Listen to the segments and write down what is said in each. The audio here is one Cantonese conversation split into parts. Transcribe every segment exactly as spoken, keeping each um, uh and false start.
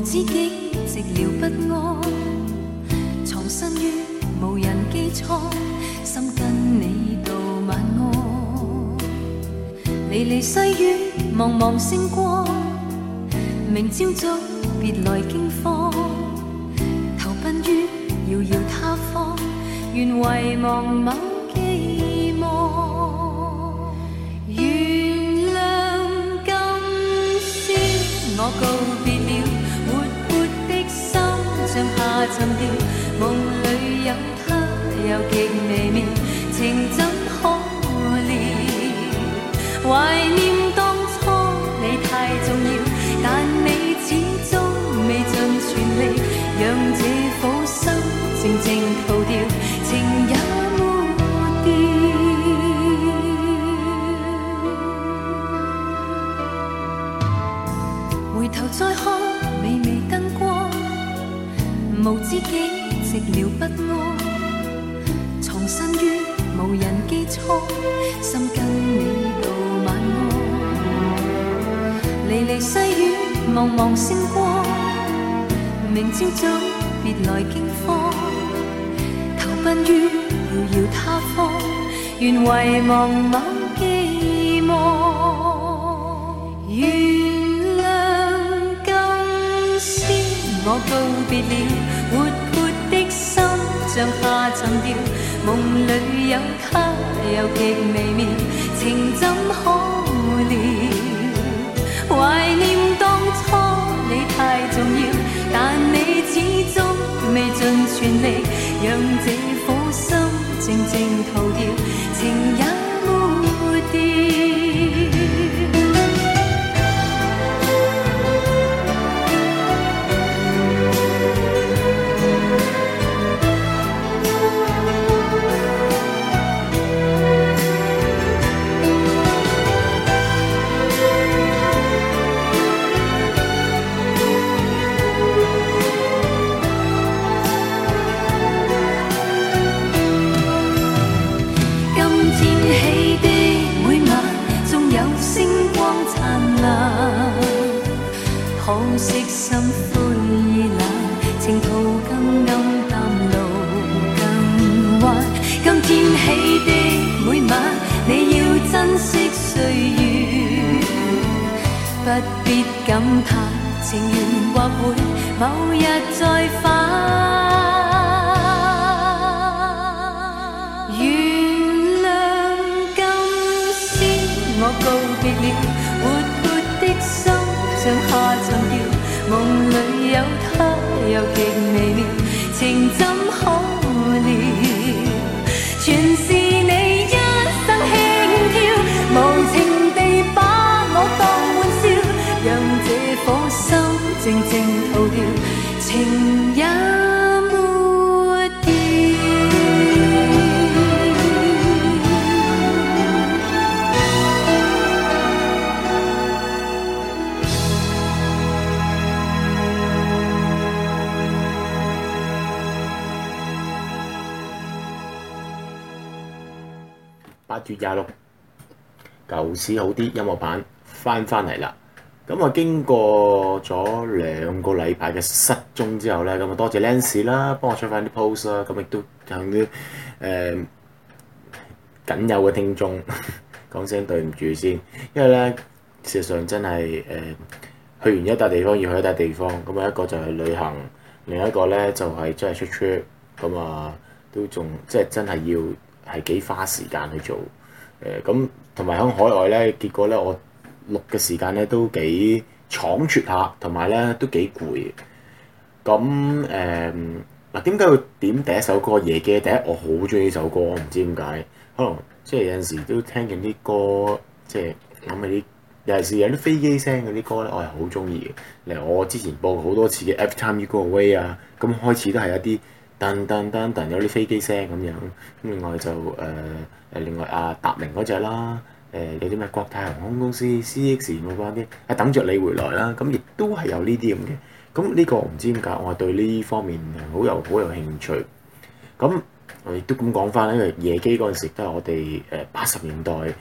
知己寂寥不安，藏身於無人基礎，心跟你道晚安。離離細雨，茫茫星光，明朝早別來驚慌，投奔於遙遙他方，願遺忘某寄望。原諒今宵我告別了，活潑的心像下沉掉，夢裏有他又極微妙，情怎可料？懷念當初你太重要，但你始終未盡全力，讓這顆心靜靜逃掉，情也抹掉。回頭再看微微燈光，無知己寂寥不安，藏身於無人基礎，心跟你道晚安。離離細雨，茫茫星光，明朝早別來驚慌，投奔於遙遙他方，願遺忘某寄望。原諒今宵我告別了，活潑的心像下沉掉，夢裏有他又極微妙，情怎可料？懷念當初你太重要，但你始終未盡全力，讓這顆心靜靜逃掉，情也抹掉。可惜心灰意冷，情途更暗淡，路更彎。今天起的每晚，你要珍惜歲月，不必感嘆情緣或會某日再返。原諒今宵我告別了，活潑的心像下沉掉，夢裏有他又極微妙，情怎可料？全是你一生輕佻，無情地把我當玩笑，讓這顆心靜靜逃掉，情也抹掉。 八月廿六，舊時好啲音樂版翻翻嚟啦。咁啊，經過咗兩個禮拜嘅失蹤之後咧，咁啊多謝 Lance 啦，幫我出翻啲 post 啦。咁亦都向啲誒僅有嘅聽眾講聲對唔住先，因為咧事實上真係誒、呃、去完一笪地方要去一笪地方，咁啊一個就係旅行，另一個咧就係、是、真係出 trip，咁啊都仲即係真係要。係幾花時間去做，誒咁同埋喺海外咧，結果咧我錄嘅時間咧都幾倉促下，同埋咧都幾攰。咁誒嗱點解會點第一首歌《夜機》？第一我好中意呢首歌，我唔知點解，可能即係有陣時都聽緊啲歌，即係諗起啲有陣時有啲飛機聲嗰啲歌咧，我係好中意嘅。例如我之前播過好多次嘅《Every Time You Go Away》啊，咁開始都係一啲。噔噔噔噔有啲飛機聲咁樣，咁另外就誒誒、呃、另外阿達明嗰隻啦，誒、呃、有啲咩國泰航空公司 C X 冇關啲，係等着你回來啦，咁亦都係有呢啲咁嘅。咁呢個我唔知點解，我係對呢方面好有好有興趣。咁我亦都咁講翻，因為夜機嗰陣時都係我哋誒八十年代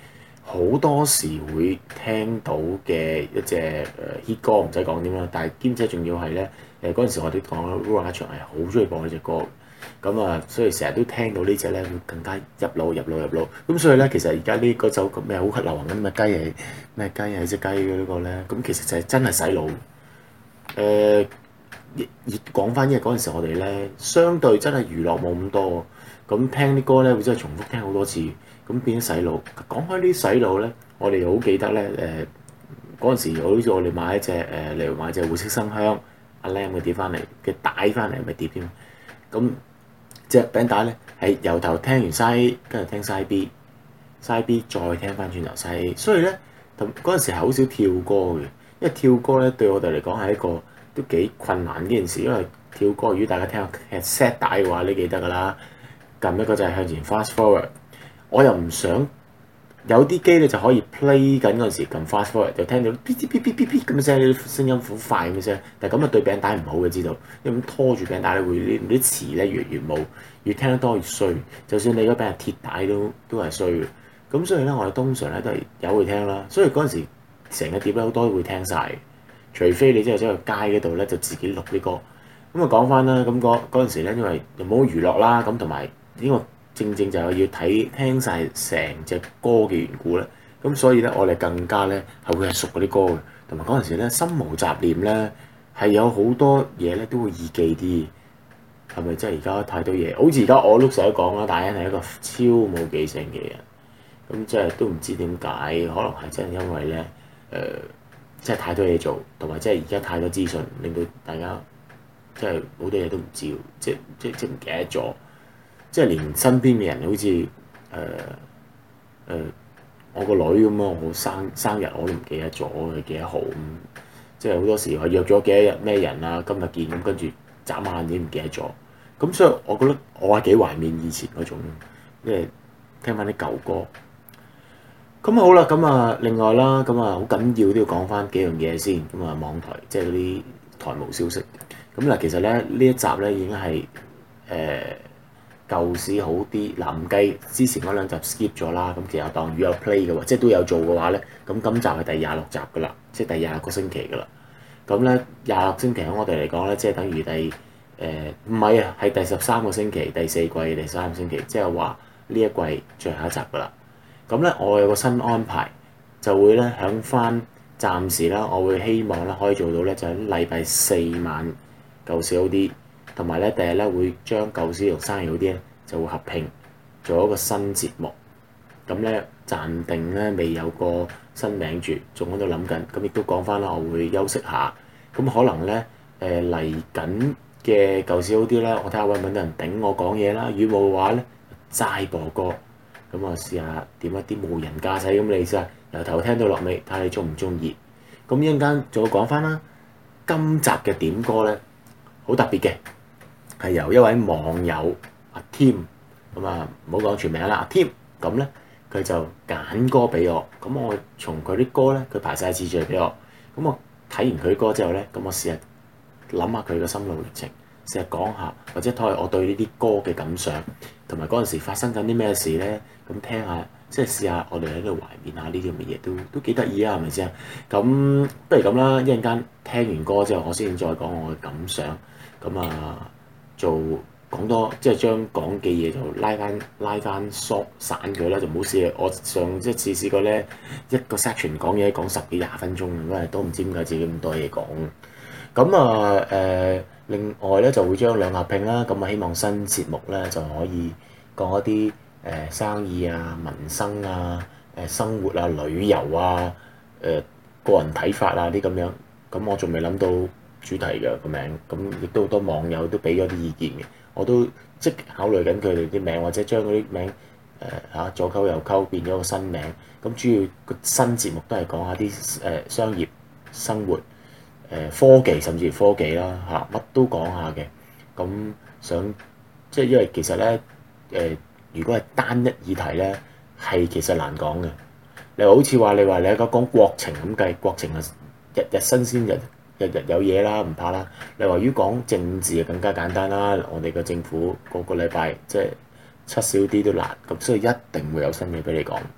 好多時會聽到嘅一隻誒 hit 歌，唔使講點啦。但係兼且仲要係咧誒嗰陣時我哋講啦，Louis Armstrong 係好中意播呢隻歌，咁啊，所以成日都聽到呢隻咧會更加入腦入腦入腦。咁所以咧，其實而家呢嗰首咩好流行緊嘅雞係咩雞係隻雞嘅呢個咧，咁其實就係真係洗腦。誒、呃，而講翻，因為嗰陣時我哋咧相對真係娛樂冇咁多，咁聽啲歌咧會真係重複聽好多次。咁變咗洗腦。講開啲洗腦咧，我哋好記得咧誒嗰陣時，好似我哋買一隻誒，例如買隻會色生香阿 Lam 嘅碟翻嚟嘅帶翻嚟，咪碟添。咁隻餅帶咧係由頭聽完 side A，跟住聽 side B，side B 再聽翻轉頭 side A。所以咧，咁嗰陣時係好少跳歌嘅，因為跳歌咧對我哋嚟講係一個都幾困難嘅件事，因為跳歌如果大家聽下 set 帶嘅話，你記得㗎啦，撳一個就係向前 fast forward。我又唔想有啲機咧就可以 play 緊嗰陣時撳 fast forward，就聽到嗶嗶嗶嗶嗶嗶咁聲，啲聲音好快咁聲。但係咁啊對餅帶唔好嘅，知道，因為咁拖住餅帶咧會啲啲詞咧越嚟越冇，越聽得多越衰。就算你而家俾人鐵帶都都係衰嘅。咁所以咧，我哋通常咧都係有去聽啦。所以嗰陣時成個碟咧好多都會聽晒，除非你真係走去街嗰度咧就自己錄啲歌。咁啊講翻啦，咁嗰嗰陣時咧，因為又冇娛樂啦，咁同埋呢個。正正就係要睇聽晒成隻歌嘅緣故咧，咁所以咧我哋更加咧係會係熟嗰啲歌嘅，同埋嗰陣時咧心無雜念咧係有好多嘢咧都會易記啲，係咪？即係而家太多嘢，好似而家我碌成日講啦，大恩係一個超冇記性嘅人，咁即係都唔知點解，可能係真係因為咧誒、呃，即係太多嘢做，同埋即係而家太多資訊，令到大家即係好多嘢都唔知，即即即唔記得咗。即係連身邊嘅人，好似誒誒我個女咁咯，我生生日我都唔記得咗佢幾多號咁，即係好多時我約咗幾多日咩人啊，今日見咁，跟住眨下眼已經唔記得咗。咁所以我覺得我係幾懷念以前嗰種，即係聽翻啲舊歌。咁好啦，咁啊另外啦，咁啊好緊要都要講翻幾樣嘢先。咁啊網台即係嗰啲台務消息。咁嗱，其實咧呢一集咧已經係誒。呃舊時好啲，嗱唔計之前嗰兩集 skip 咗啦，咁其實當如有 play 嘅話，即係都有做嘅話咧，咁今集係第廿六集噶啦，即係第廿個星期噶啦。咁咧廿六星期喺我哋嚟講咧，即係等於第誒唔係啊，係第十三個星期，第四季嘅第三個星期，即係話呢一季最後一集噶啦。咁咧我有個新安排，就會咧響翻暫時啦，我會希望咧可以做到咧，就喺禮拜四晚舊時好啲。同埋咧，第日咧會將舊時同生意好啲咧，就會合併做一個新節目。咁咧暫定咧未有個新名住，仲喺度諗緊。咁亦都講翻啦，我會休息下。咁可能咧誒嚟緊嘅舊時好啲咧，我睇下揾唔揾到人頂我講嘢啦。如果冇嘅話咧，齋播歌。咁我試下點一啲無人駕駛咁嘅意思啊，由頭聽到落尾，睇下你中唔中意。咁一陣間再講翻啦。今集嘅點歌咧好特別嘅。係由一位網友阿 Tim 咁啊，唔好講全名啦，阿 Tim 咁咧，佢就揀歌俾我，咁我從佢啲歌咧，佢排晒次序俾我，咁我睇完佢啲歌之後咧，咁我試下諗下佢嘅心路歷程，試下講下或者睇下我對呢啲歌嘅感想，同埋嗰陣時發生緊啲咩事咧，咁聽下，即係試下我哋喺度懷念下呢啲咁嘅嘢，都都幾得意啊，係咪先？咁不如咁啦，一陣間聽完歌之後，我先再講我嘅感想，咁啊〜做講多即係將講嘅嘢就拉翻拉翻縮散佢啦，就唔好試。我上一次試過咧，一個 section 講嘢講十幾廿分鐘，因為都唔知點解自己咁多嘢講。咁啊誒，另外咧就會將兩合併啦。咁啊，希望新節目咧就可以講一啲誒、呃、生意啊、民生啊、誒、呃、生活啊、旅遊啊、誒、呃、個人睇法啊啲咁樣。咁我仲未諗到主題嘅個名，咁亦都好多網友都俾咗啲意見嘅，我都即考慮緊佢哋啲名，或者將嗰啲名誒嚇左溝右溝變咗個新名。咁主要個新節目都係講下啲誒商業、生活、誒、呃、科技，甚至科技啦嚇，乜都講下嘅。咁想即係因為其實咧誒、呃，如果係單一議題咧，係其實難講嘅。你話好似話你話你而家講國情咁計，國情係日日新鮮日。日日有嘢啦，唔怕啦。你話如果講政治就更加簡單啦。我哋個政府個個禮拜即係七少啲都難，咁所以一定會有新嘢俾你講。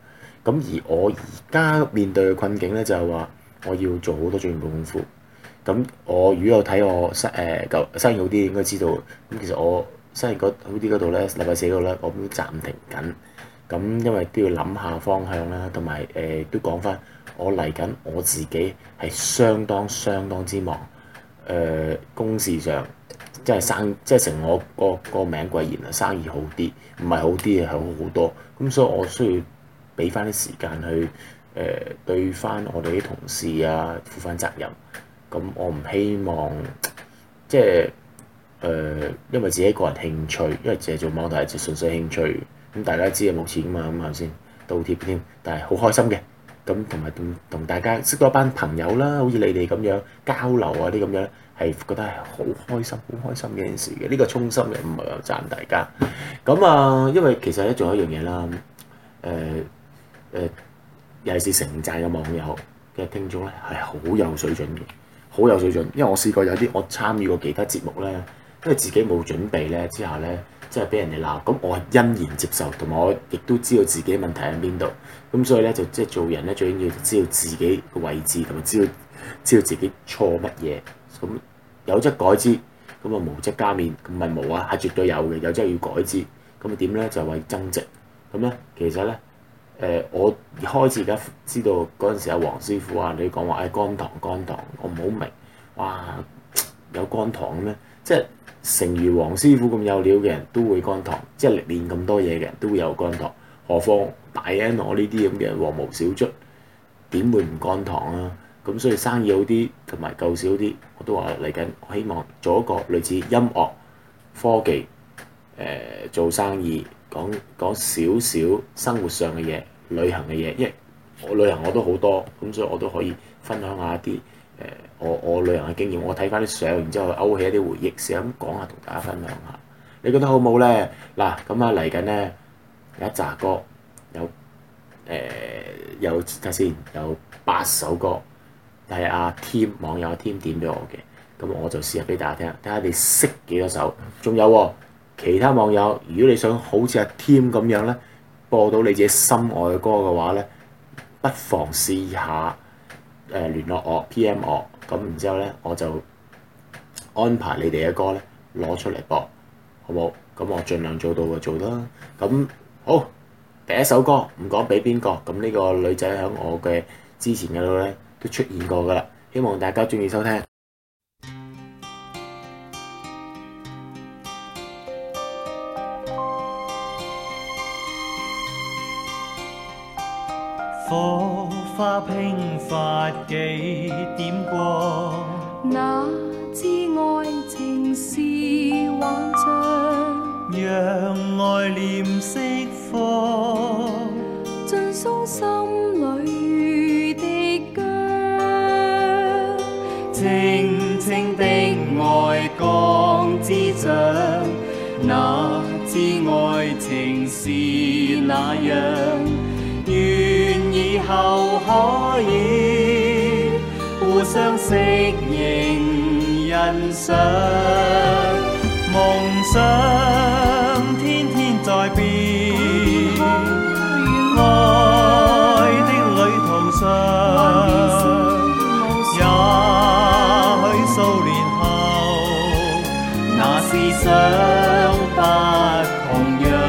咁而我而家面對嘅困境咧，就係話我要做好多進步功夫。咁我如果有睇我生誒舊生意好啲，應該知道咁其實我生意嗰好啲嗰度咧，禮拜四嗰度咧，我都暫停緊。咁因為都要諗下方向啦，同埋誒都講翻我嚟緊我自己係相當相當之忙。誒、呃、公事上即係生即係成我個個名貴言啊，生意好啲，唔係好啲嘅係好好多。咁所以我需要俾翻啲時間去誒、呃、對翻我哋啲同事啊，負翻責任。咁我唔希望即係誒、呃，因為自己個人興趣，因為淨係做網台就純粹興趣。咁大家知啊，冇錢㗎嘛，咁係咪先倒貼添？但係好開心嘅。咁同埋同同大家識咗一班朋友啦，好似你哋咁樣交流啊啲咁樣，係覺得係好開心、好開心嘅一件事嘅。呢、這個衷心嘅，唔係話讚大家。咁啊，因為其實咧仲有一樣嘢啦，誒、呃、誒、呃，尤其是城寨嘅網友嘅聽眾咧，係好有水準嘅。好有水準，因為我試過有啲我參與過其他節目咧，因為自己冇準備咧之下咧，即係俾人哋鬧，咁我係欣然接受，同埋我亦都知道自己問題喺邊度，咁所以咧就即係做人咧最緊要就知道自己個位置，同埋知道知道自己錯乜嘢，咁有則改之，咁啊無則加勉，咁咪無啊係絕對有嘅，有則要改之，咁啊點咧就係為增值，咁咧其實咧。誒、呃，我開始而家知道嗰陣時，阿黃師傅啊，你講話誒肝糖肝糖，我唔好明，哇有肝糖咩？即係誠如黃師傅咁有料嘅人都會肝糖，即係歷練咁多嘢嘅人都會有肝糖，何況大 N 我呢啲咁嘅黃毛小卒點會唔肝糖啊？咁所以生意好啲同埋夠少啲，我都話嚟緊，我希望做一個類似音樂科技誒、呃、做生意。講講少少生活上嘅嘢、旅行嘅嘢，因為我旅行我都好多，咁所以我都可以分享下啲誒、呃、我我旅行嘅經驗。我睇翻啲相，然之後勾起一啲回憶，試下咁講下同大家分享下。你覺得好冇咧？嗱，咁啊嚟緊咧有一紮歌，有誒、呃、有睇下先，有八首歌係阿 Tim 網友阿 Tim 點俾我嘅，咁我就試下俾大家聽，睇下你識幾多首。仲有喎。其他網友，如果你想好似阿 Tim 咁樣咧，播到你自己心愛嘅歌嘅話咧，不妨試下誒、呃、聯絡我 P M 我，咁然之後咧我就安排你哋嘅歌咧攞出嚟播，好冇？咁我盡量做到就做啦。咁好，第一首歌唔講俾邊個，咁呢個女仔喺我嘅之前嗰度咧都出現過噶啦，希望大家鍾意收聽。 火花迸發幾點光， 那知愛情是幻象， 讓愛念釋放， 盡訴心裏的疆， 靜靜的愛光之掌，那知愛情是那樣，願以後可以互相適應欣賞，夢想天天在變，愛的旅途上，也許數年後，那思想不同樣。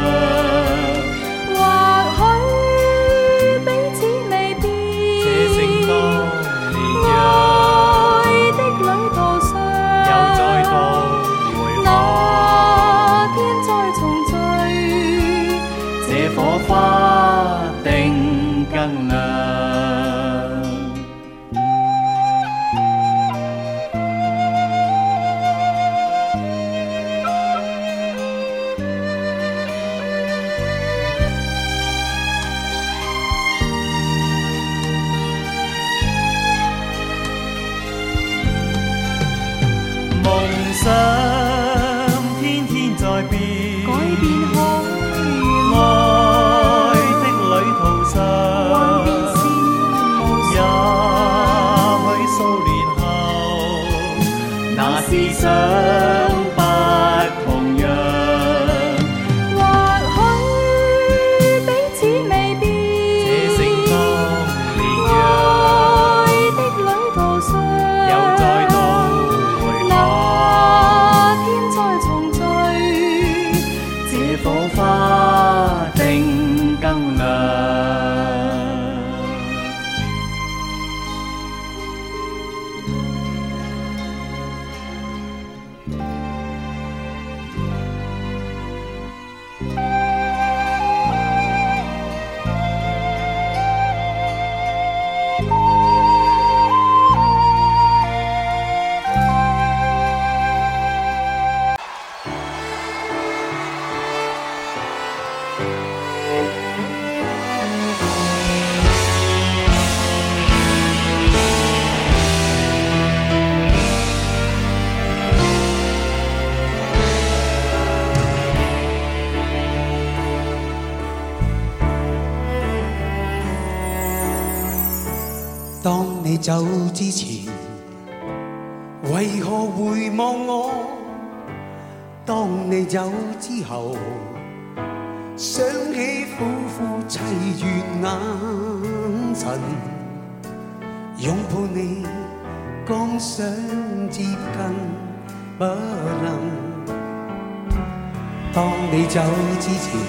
花定更亮。 走之前，為何回望我？當你走之後，想起苦苦凄怨眼神，擁抱你剛想接近不能。當你走之前，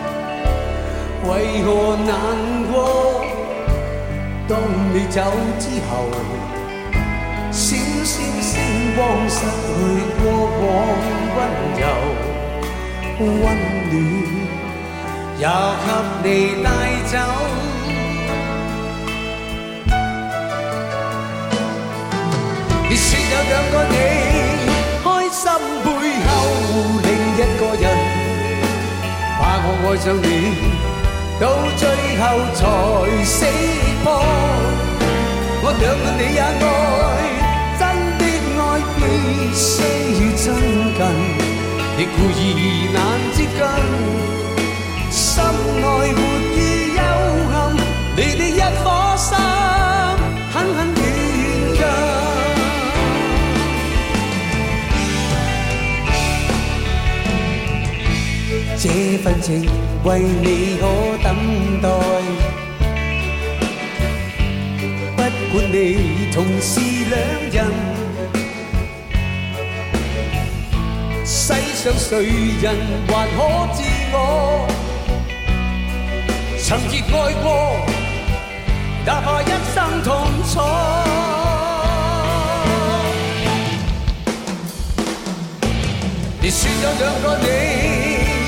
為何難過？當你走之後，閃閃星光失去過往溫柔溫暖，也給你帶走。你說有兩個你，開心背後另一個人，怕我愛上你，到最後才識破。我兩個你也愛，真的愛必須要親近，亦故意難接近，心愛活於幽暗，你的一顆心狠狠軟近。這份情為你可等待，不管你同是兩人，世上誰人還可知我曾熱愛過，哪怕一生痛楚。你說有兩個你，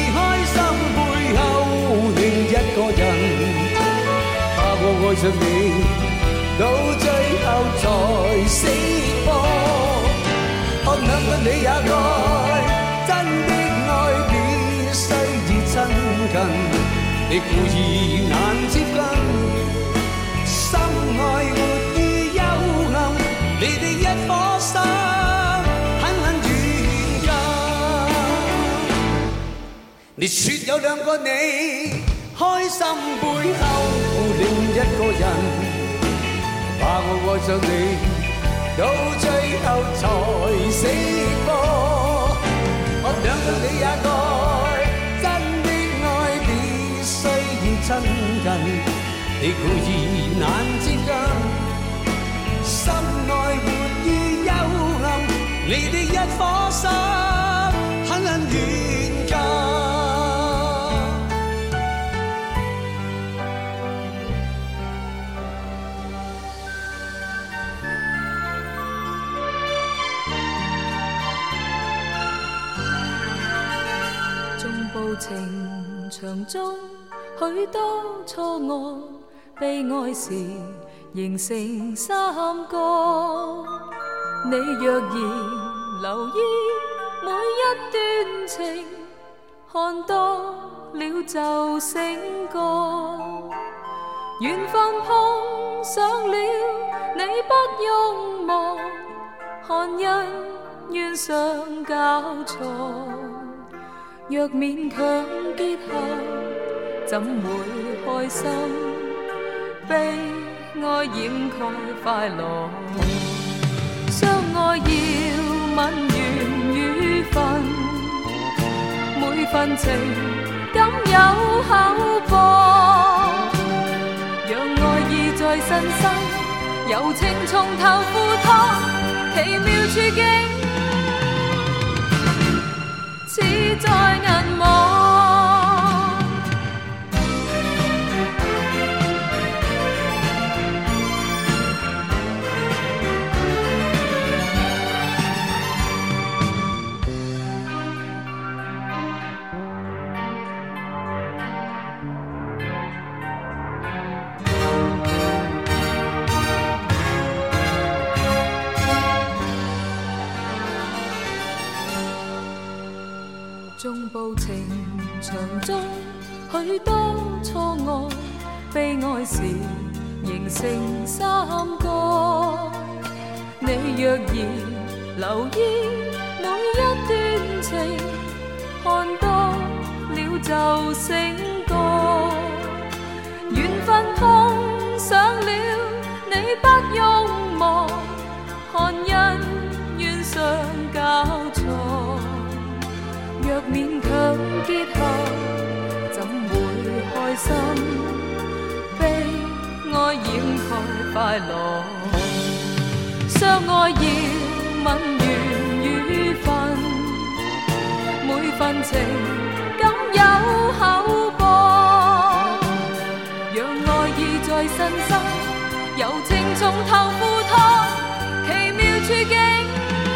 另一個人，怕我愛上你，到最後才識破。看兩個你也愛，真的愛必須要親近，你故意難接近，心愛活於幽暗，你的一顆心狠狠軟近。你說有兩個你，開心背後另一個人，怕我愛上你，到最後才識破。我兩個你也愛，真的愛必須要親近，你故意難接近，心愛活於幽暗，你的一顆心狠狠軟近。 情場中許多錯愕，悲哀時形成三角。你若然留意每一段情，看多了就醒覺。緣分碰上了，你不用忙，看恩怨上交錯。若勉強結合，怎會開心？悲哀掩蓋快樂，相愛要問緣與分，每份情敢有厚薄，讓愛意再新生，柔情從頭付託，奇妙處境似在銀幕。縱步情場中許多錯愕，悲哀時形成三角。你若然留意每一段情，看多了就醒覺。緣分碰上了，你不用在心，悲哀掩蓋快樂，相愛要吻緣與分，每份情感有厚薄，讓愛意在身心，柔情從頭赴託，奇妙處境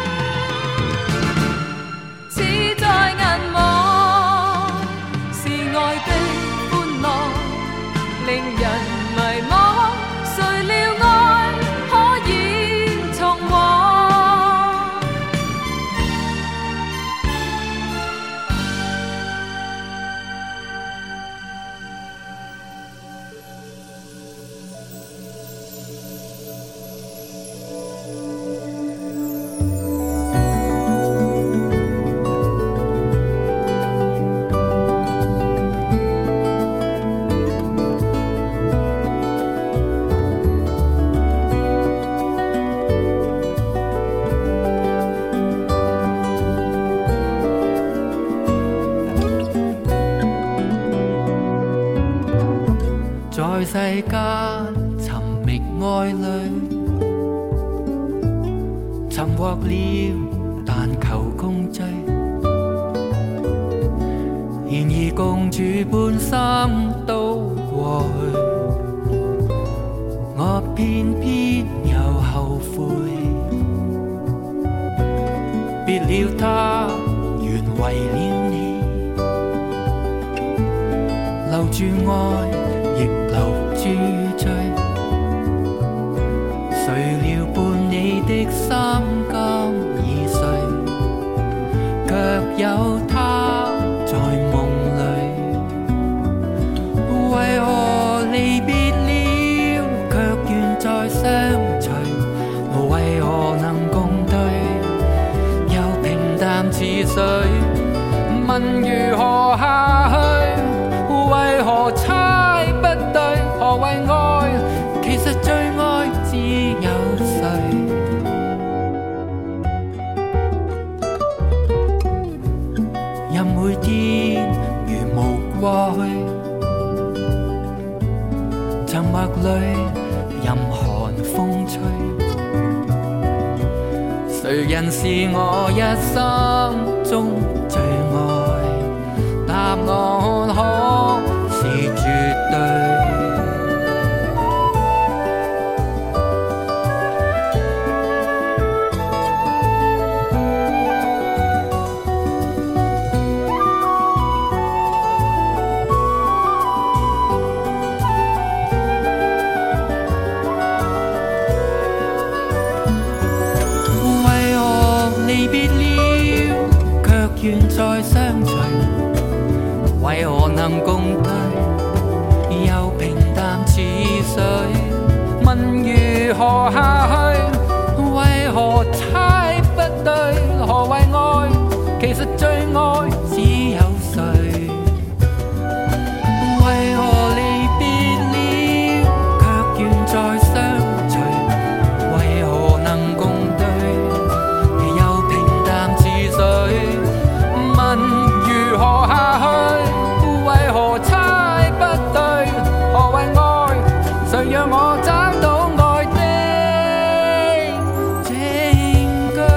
似在銀幕，是愛的歡樂令人迷惘，誰料愛可以重獲。 在世間尋覓愛侶，尋獲了但求共聚，然而共處半生都過去，我偏偏又後悔，別了他原為了你，留住愛亦留住罪，誰料伴你的心肝已碎，卻有他在夢裏。為何離別了，卻願再相隨？為何能共對，又平淡似水？問如何下去？為何猜不對？何謂愛？其實最愛只有誰？任每天如無過去，沉默裏任寒風吹，誰人是我一生中最愛？答案可是絕對。為何離別了，卻願再相隨？為何能共對，又平淡似水？問如何下去？為何猜不對？何謂愛？其實最愛只有誰？為何離別了，卻願再相隨？為何能共對，又平淡似水？問如何下去？為何猜不對？何謂愛？誰讓我找到愛的證據？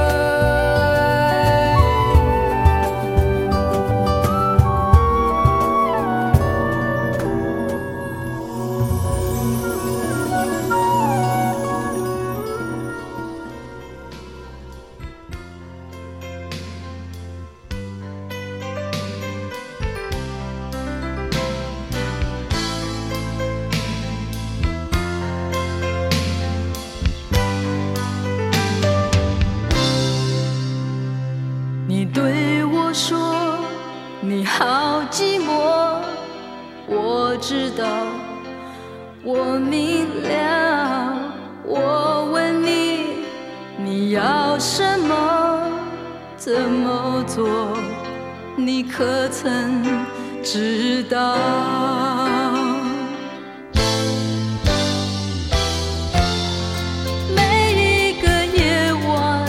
你對我說你好寂寞，我知道，我明了。我問你，你要什麼？怎麼做？你可曾知道？每一個夜晚，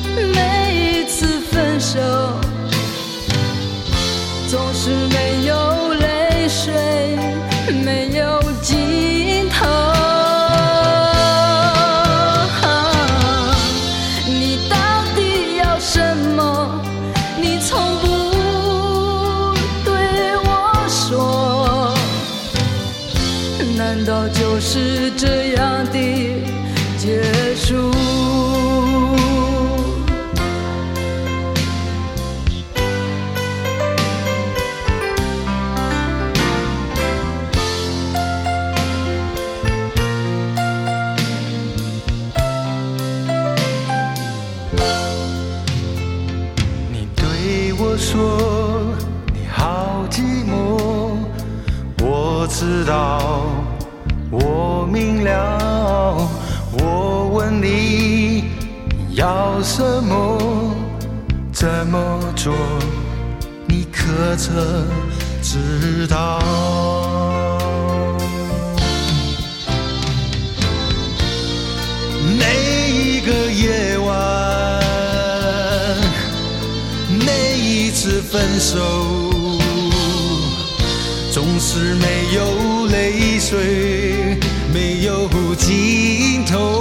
每一次分手，總是沒有我说你好寂寞，我知道，我明了。我问你要什么，怎么做，你可曾知道？每一个夜晚，每一次分手，总是没有泪水，没有尽头。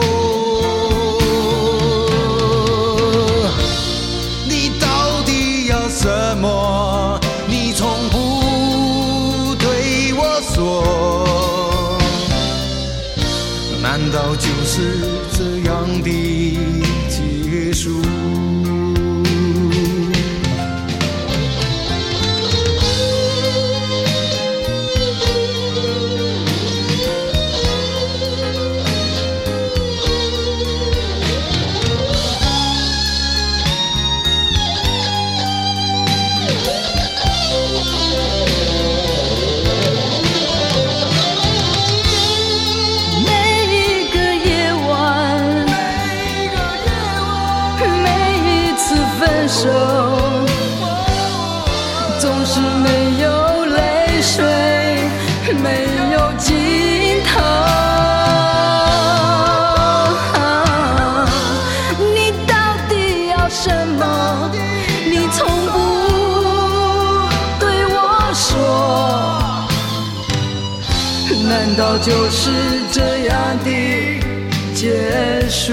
你到底要什么？你从不对我说，难道就是这样的结束？ 总是没有泪水，没有尽头。你到底要什么？你从不对我说，难道就是这样的结束？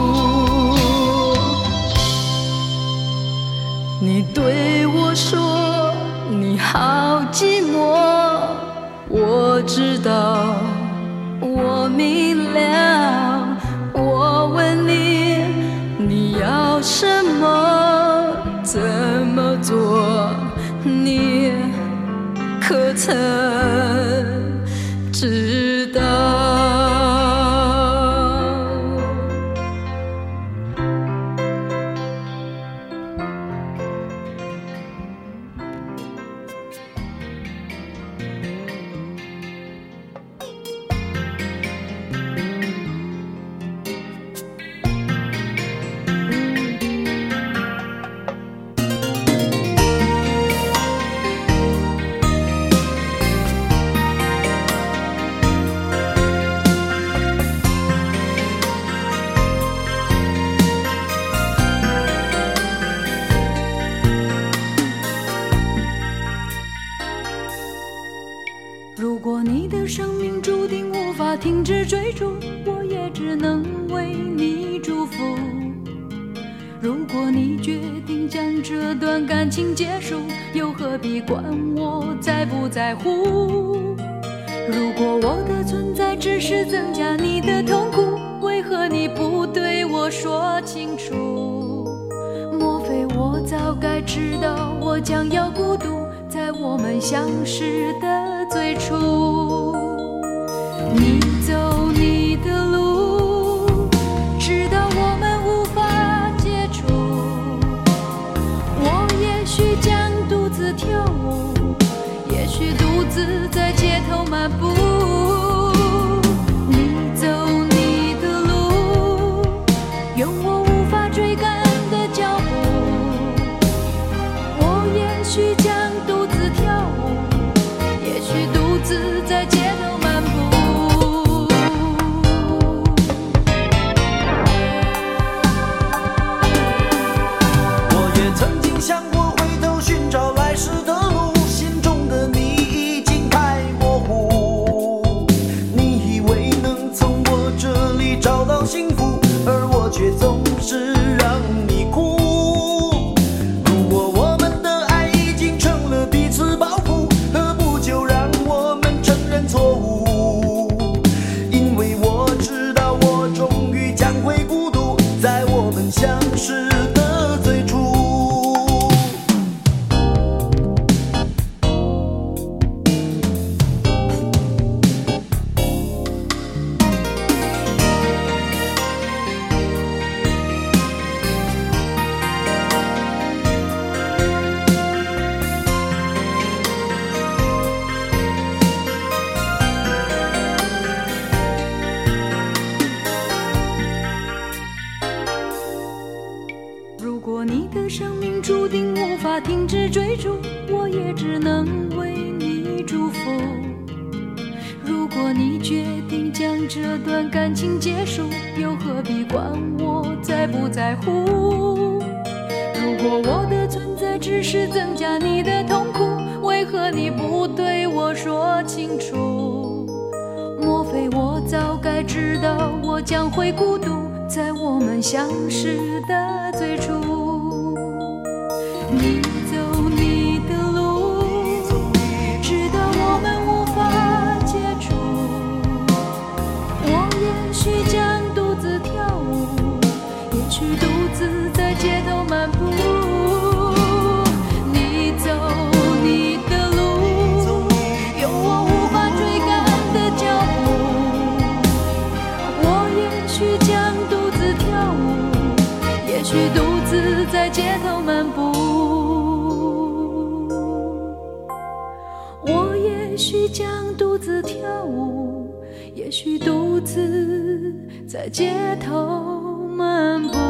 你对我说你好寂寞，我知道，我明了。我问你，你要什么？怎么做？你可曾知道？如果你的生命注定无法停止追逐，我也只能为你祝福。如果你决定将这段感情结束，又何必管我在不在乎？如果我的存在只是增加你的痛苦，为何你不对我说清楚？莫非我早该知道我将要孤独，在我们相识的最初？你走你的路，直到我们无法接触。我也许将独自跳舞，也许独自在街头漫步。你走你的路，用我无法追赶的脚步。我也许将独自跳舞，也许独自在街头漫步。 我也曾经想过回头寻找来时的路，心中的你已经太模糊。 生命注定无法停止追逐，我也只能为你祝福。如果你决定将这段感情结束，又何必管我在不在乎？如果我的存在只是增加你的痛苦，为何你不对我说清楚？莫非我早该知道我将会孤独，在我们相识的最初。你走你的路，直到我们无法接触。我也许将独自跳舞，也许独自在街头漫步。你走你的路，有我无法追赶的脚步。我也许将独自跳舞，也许独自在街头漫步。我也许将独自跳舞，也许独自在街头漫步。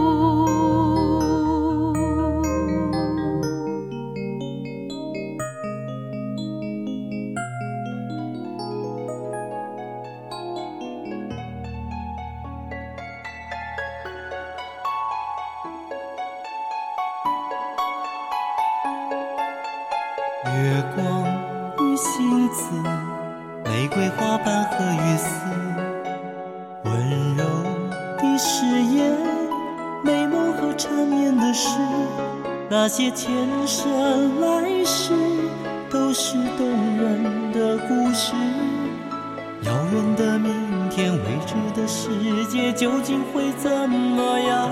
月光与星子，玫瑰花瓣和雨丝，温柔的誓言，美梦和缠绵的诗，那些前生来世都是动人的故事。遥远的明天，未知的世界究竟会怎么样？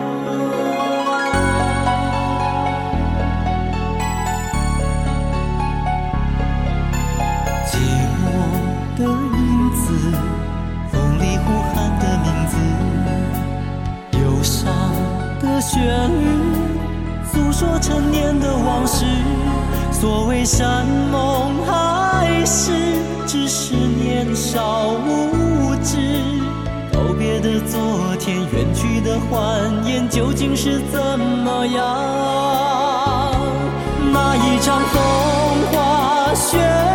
的影子，风里呼喊的名字，忧伤的旋律，诉说陈年的往事。所谓山盟海誓，只是年少无知。告别的昨天，远去的欢颜，究竟是怎么样？那一场风花雪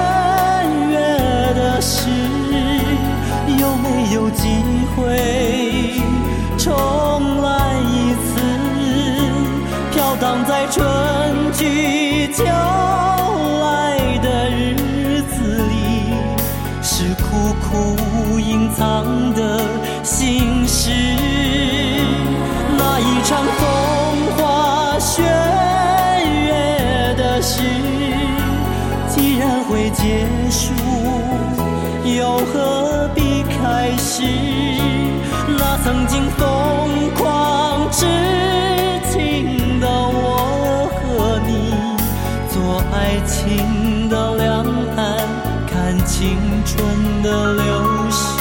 的事，有没有机会重来一次？飘荡在春去秋来的日子里，是苦苦隐藏的心事。那一场风花雪月的事，既然会结束，又何必开始？那曾经疯狂痴情的我和你，做爱情的两岸，看青春的流逝。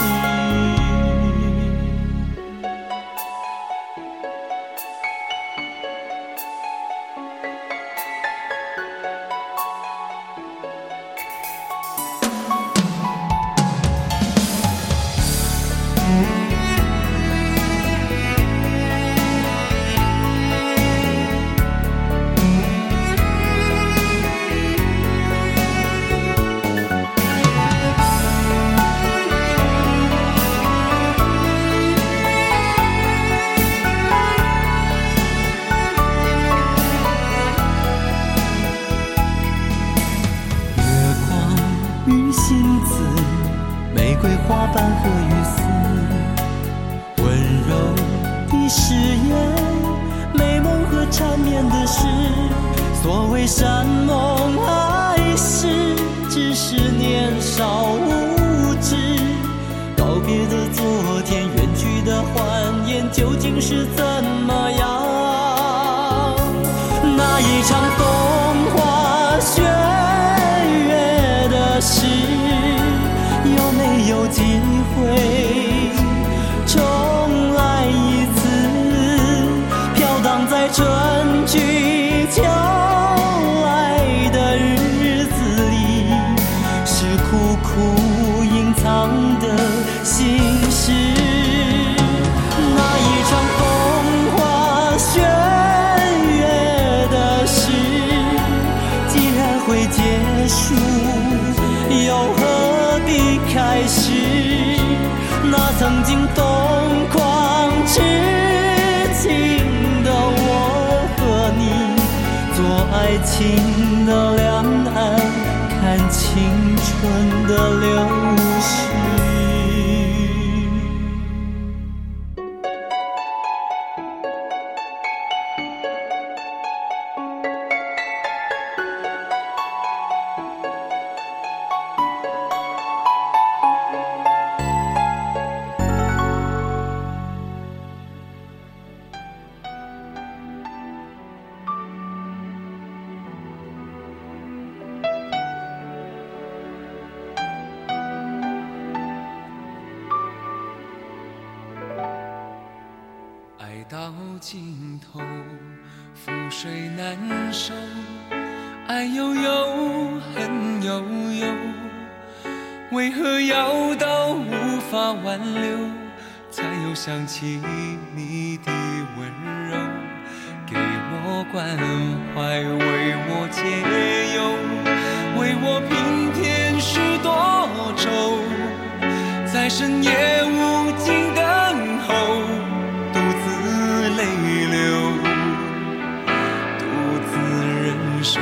玫瑰花瓣和雨丝，温柔的誓言，美梦和缠绵的事。所谓山盟海誓，只是年少无知。告别的昨天，远去的欢颜，究竟是怎么样？那一场风花雪月的事，有没有机会重来一次？飘荡在春去秋来的日子里，是苦苦隐藏的心事。那一场风花雪月束，又何必开始？那曾经疯狂痴情的我和你，做爱情的两岸，看青春的流逝。 到尽头，覆水难收，爱悠悠，恨悠悠，为何要到无法挽留，才又想起你的温柔，给我关怀，为我解忧，为我平添许多愁，在深夜无尽等候，泪流，独自忍受。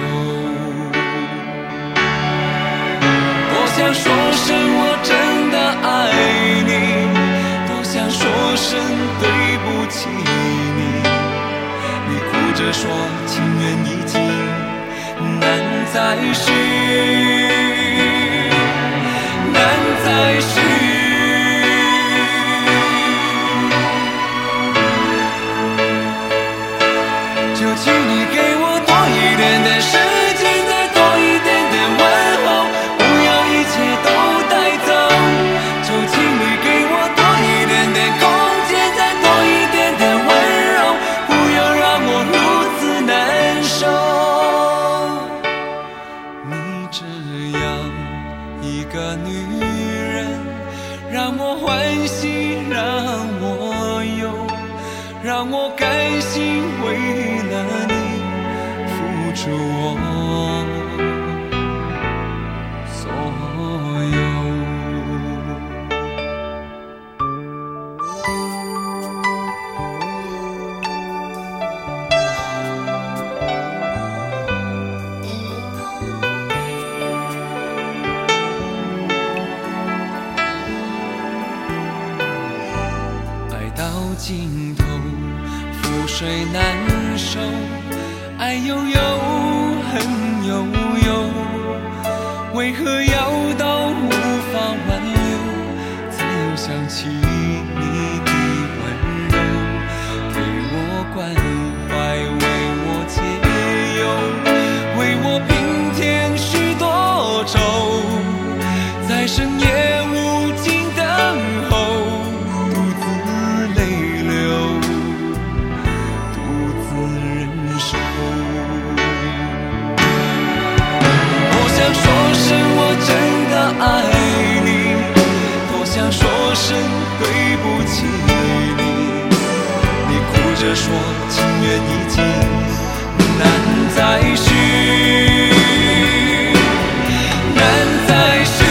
多想说声我真的爱你，多想说声对不起你。你哭着说情缘已尽，难再续，难再续。请你给我多一点点时间，再多一点点问候，不要一切都带走。就请你给我多一点点空间，再多一点点温柔，不要让我如此难受。你这样一个女人，让我欢喜，让我忧，让我甘心为了你付出我所有。爱到尽头，覆水难收，爱悠悠，恨悠悠，为何要到无法挽留，才又想起你的温柔，给我关怀，为我解忧，为我平添许多愁，在深夜无尽等候，独自泪流，独自忍受。多想说声我真的爱你，多想说声对不起你。你哭着说情缘已尽，难再续，难再续。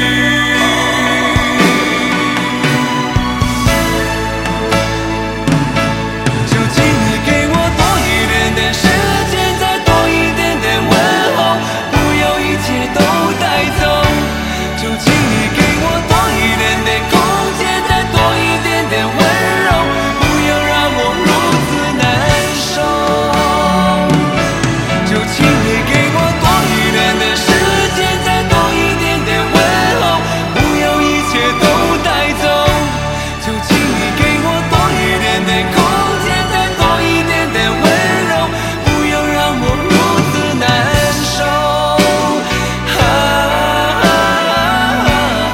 就请你给我多一点点时间，再多一点点问候，不要一切都带走。就请你给我多一点点空间，再多一点点温柔，不要让我如此难受。就请你给我多一点点时间，再多一点点问候，不要一切都带走。就请你给我多一点点空间，再多一点点温柔，不要让我如此难受。啊啊啊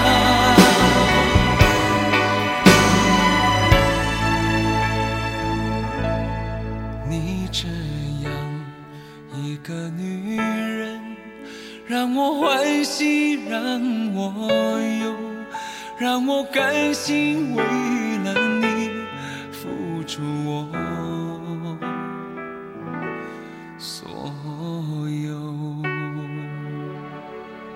你这样一个女人，让我欢喜，让我忧，让我甘心为了你付出我所有。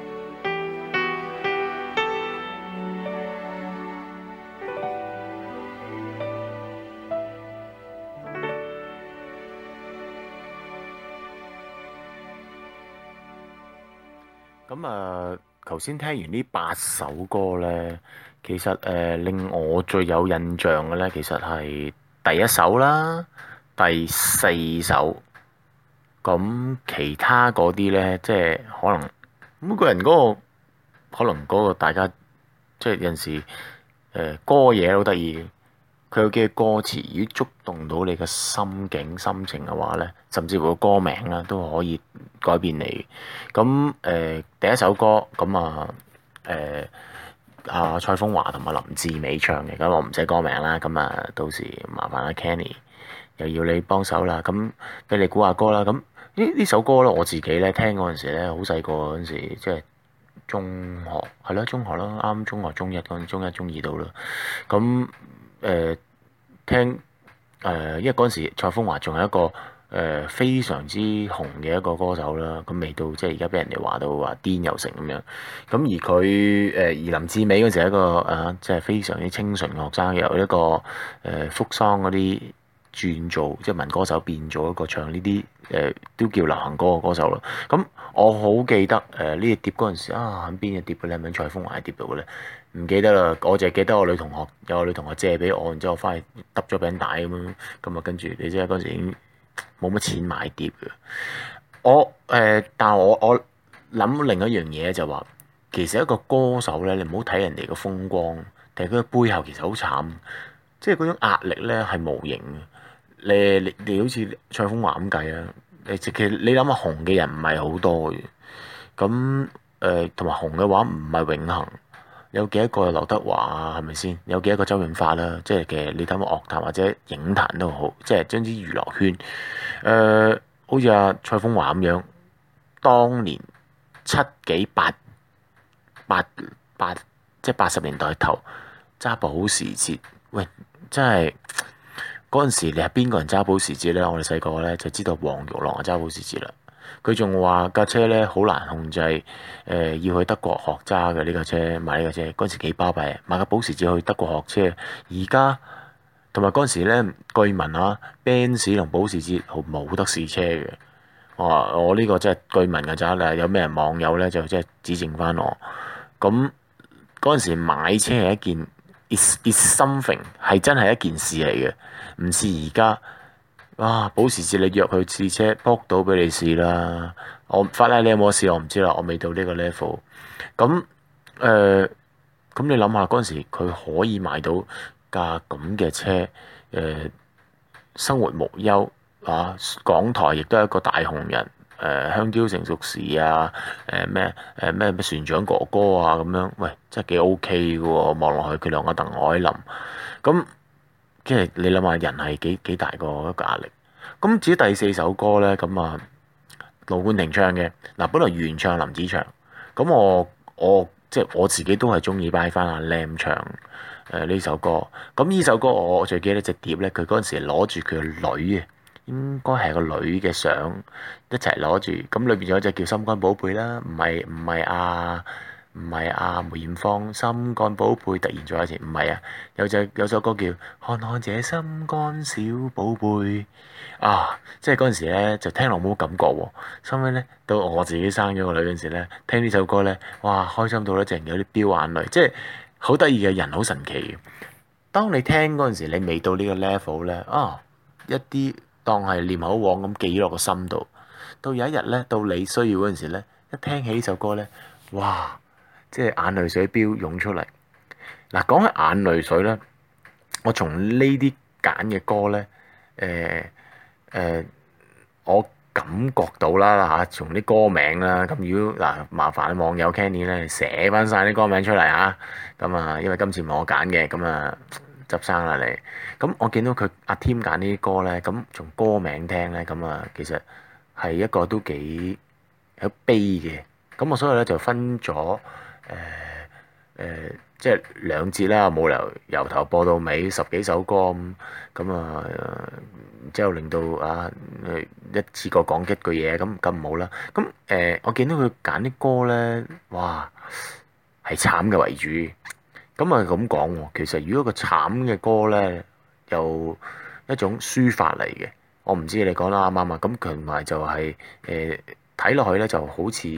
咁啊，頭先聽完呢八首歌咧，其實誒、呃、令我最有印象嘅咧，其實係第一首啦，第四首。咁其他嗰啲咧，即係可能每個人嗰、嗰個，可能嗰個大家即係有陣時誒、呃、歌嘢都好得意。佢有幾句歌詞，如果觸動到你嘅心境、心情嘅話咧，甚至乎個歌名啦，都可以改變你。咁誒、呃、第一首歌咁啊誒阿蔡楓華同埋林志美唱嘅，咁我唔使歌名啦。咁啊到時麻煩阿 Kenny 又要你幫手啦。咁俾你估下歌啦。咁呢呢首歌咧，我自己咧聽嗰陣時咧，好細個嗰陣時，即係中學係啦，中學啦，啱中學中一嗰陣，中一中二到啦。咁誒、呃、聽誒、呃，因為嗰陣時蔡楓華仲係一個誒、呃、非常之紅嘅一個歌手啦，咁未到即係而家俾人哋話到話癲又成咁樣。咁而佢誒、呃、而林志美嗰陣時係一個啊，即係非常之清純嘅學生，由一個誒、呃、福桑嗰啲轉做即係民歌手變做一個唱呢啲誒都叫流行歌嘅歌手啦。咁我好記得誒呢、呃、隻碟嗰陣時啊，喺邊隻碟嘅咧？係咪蔡楓華嘅碟度嘅咧？唔記得啦，我淨係記得我女同學有個女同學借俾我，然之後翻去揼咗餅帶咁樣，咁啊跟住你知啦，嗰陣時已經冇乜錢買碟嘅。我誒、呃，但係我我諗另一樣嘢就話，其實一個歌手咧，你唔好睇人哋嘅風光，但係佢嘅背後其實好慘，即係嗰種壓力咧係無形嘅。你你你好似蔡楓華咁計啊，誒其實你諗下紅嘅人唔係好多嘅，咁誒同埋紅嘅話唔係永恆。有幾多個劉德華啊？係咪先？有幾多個周潤發啦？即係其實你睇下樂壇或者影壇都好，即係將啲娛樂圈，誒、呃，好似阿蔡楓華咁樣，當年七幾八八八，即係八十年代頭揸保時捷，喂，真係嗰陣時你係邊個人揸保時捷咧？我哋細個咧就知道黃玉郎係揸保時捷啦。佢仲話架車咧好難控制，誒、呃、要去德國學揸嘅呢架車，買呢架車嗰陣時幾巴閉，買架保時捷去德國學車。而家同埋嗰陣時咧，據聞啊，Benz 同保時捷冇得試車嘅。我話我呢個真係據聞嘅咋，嗱有咩人網友咧就即係指正翻我。咁嗰陣時買車係一件 is is something 係真係一件事嚟嘅，唔似而家。哇！保時捷你約佢試車 book 到俾你試啦。我法拉利有冇試我唔知啦，我未到呢個 level。咁誒咁你諗下嗰陣時佢可以買到架咁嘅車，誒、呃、生活無憂啊！港台亦都係一個大紅人，誒、呃、香蕉成熟時啊，誒咩誒咩咩船長哥哥啊咁樣，喂真係幾 OK 嘅喎！望落去佢兩個鄧海林咁。即係你諗下，人係幾幾大個一個壓力。咁至於第四首歌咧，咁啊盧冠廷唱嘅嗱，本來原唱林子祥，咁我我即係我自己都係中意擺翻阿 Lam 唱誒呢、呃、首歌。咁呢首歌我最記得隻碟咧，佢嗰陣時攞住佢個女嘅，應該係個女嘅相一齊攞住。咁裏邊有一隻叫心肝寶貝啦，唔係唔係阿。唔係啊，梅艷芳心肝寶貝突然再一次，唔係啊，有隻有首歌叫看看這心肝小寶貝啊，即係嗰陣時咧就聽落冇感覺喎，收尾咧到我自己生咗個女嗰陣時咧，聽呢首歌咧，哇開心到咧，淨有啲飆眼淚，即係好得意嘅人，好神奇嘅。當你聽嗰陣時，你未到呢個 level 咧，啊一啲當係念口簧咁記落個心度，到有一日咧，到你需要嗰陣時咧，一聽起呢首歌咧，哇！即係眼淚水飆湧出嚟。嗱，講起眼淚水咧，我從呢啲揀嘅歌咧，誒、呃、誒、呃，我感覺到啦嚇，從啲歌名啦，咁如果嗱麻煩網友 Kenny 咧寫翻晒啲歌名出嚟嚇，咁啊，因為今次唔係我揀嘅，咁啊執生啦你。咁我見到佢阿 Tim 揀呢啲歌咧，咁從歌名聽咧，咁啊其實係一個都幾有悲嘅。咁我所以咧就分咗。誒誒、呃呃，即係兩節啦，冇理由由頭播到尾十幾首歌咁，咁啊，之後令到啊一次過講一句嘢，咁咁唔好啦。咁誒、呃，我見到佢揀啲歌咧，哇，係慘嘅為主。咁啊咁講喎，其實如果個慘嘅歌咧，有一種抒發嚟嘅，我唔知你講得啱唔啱啊？咁同埋就係誒睇落去咧，就好似〜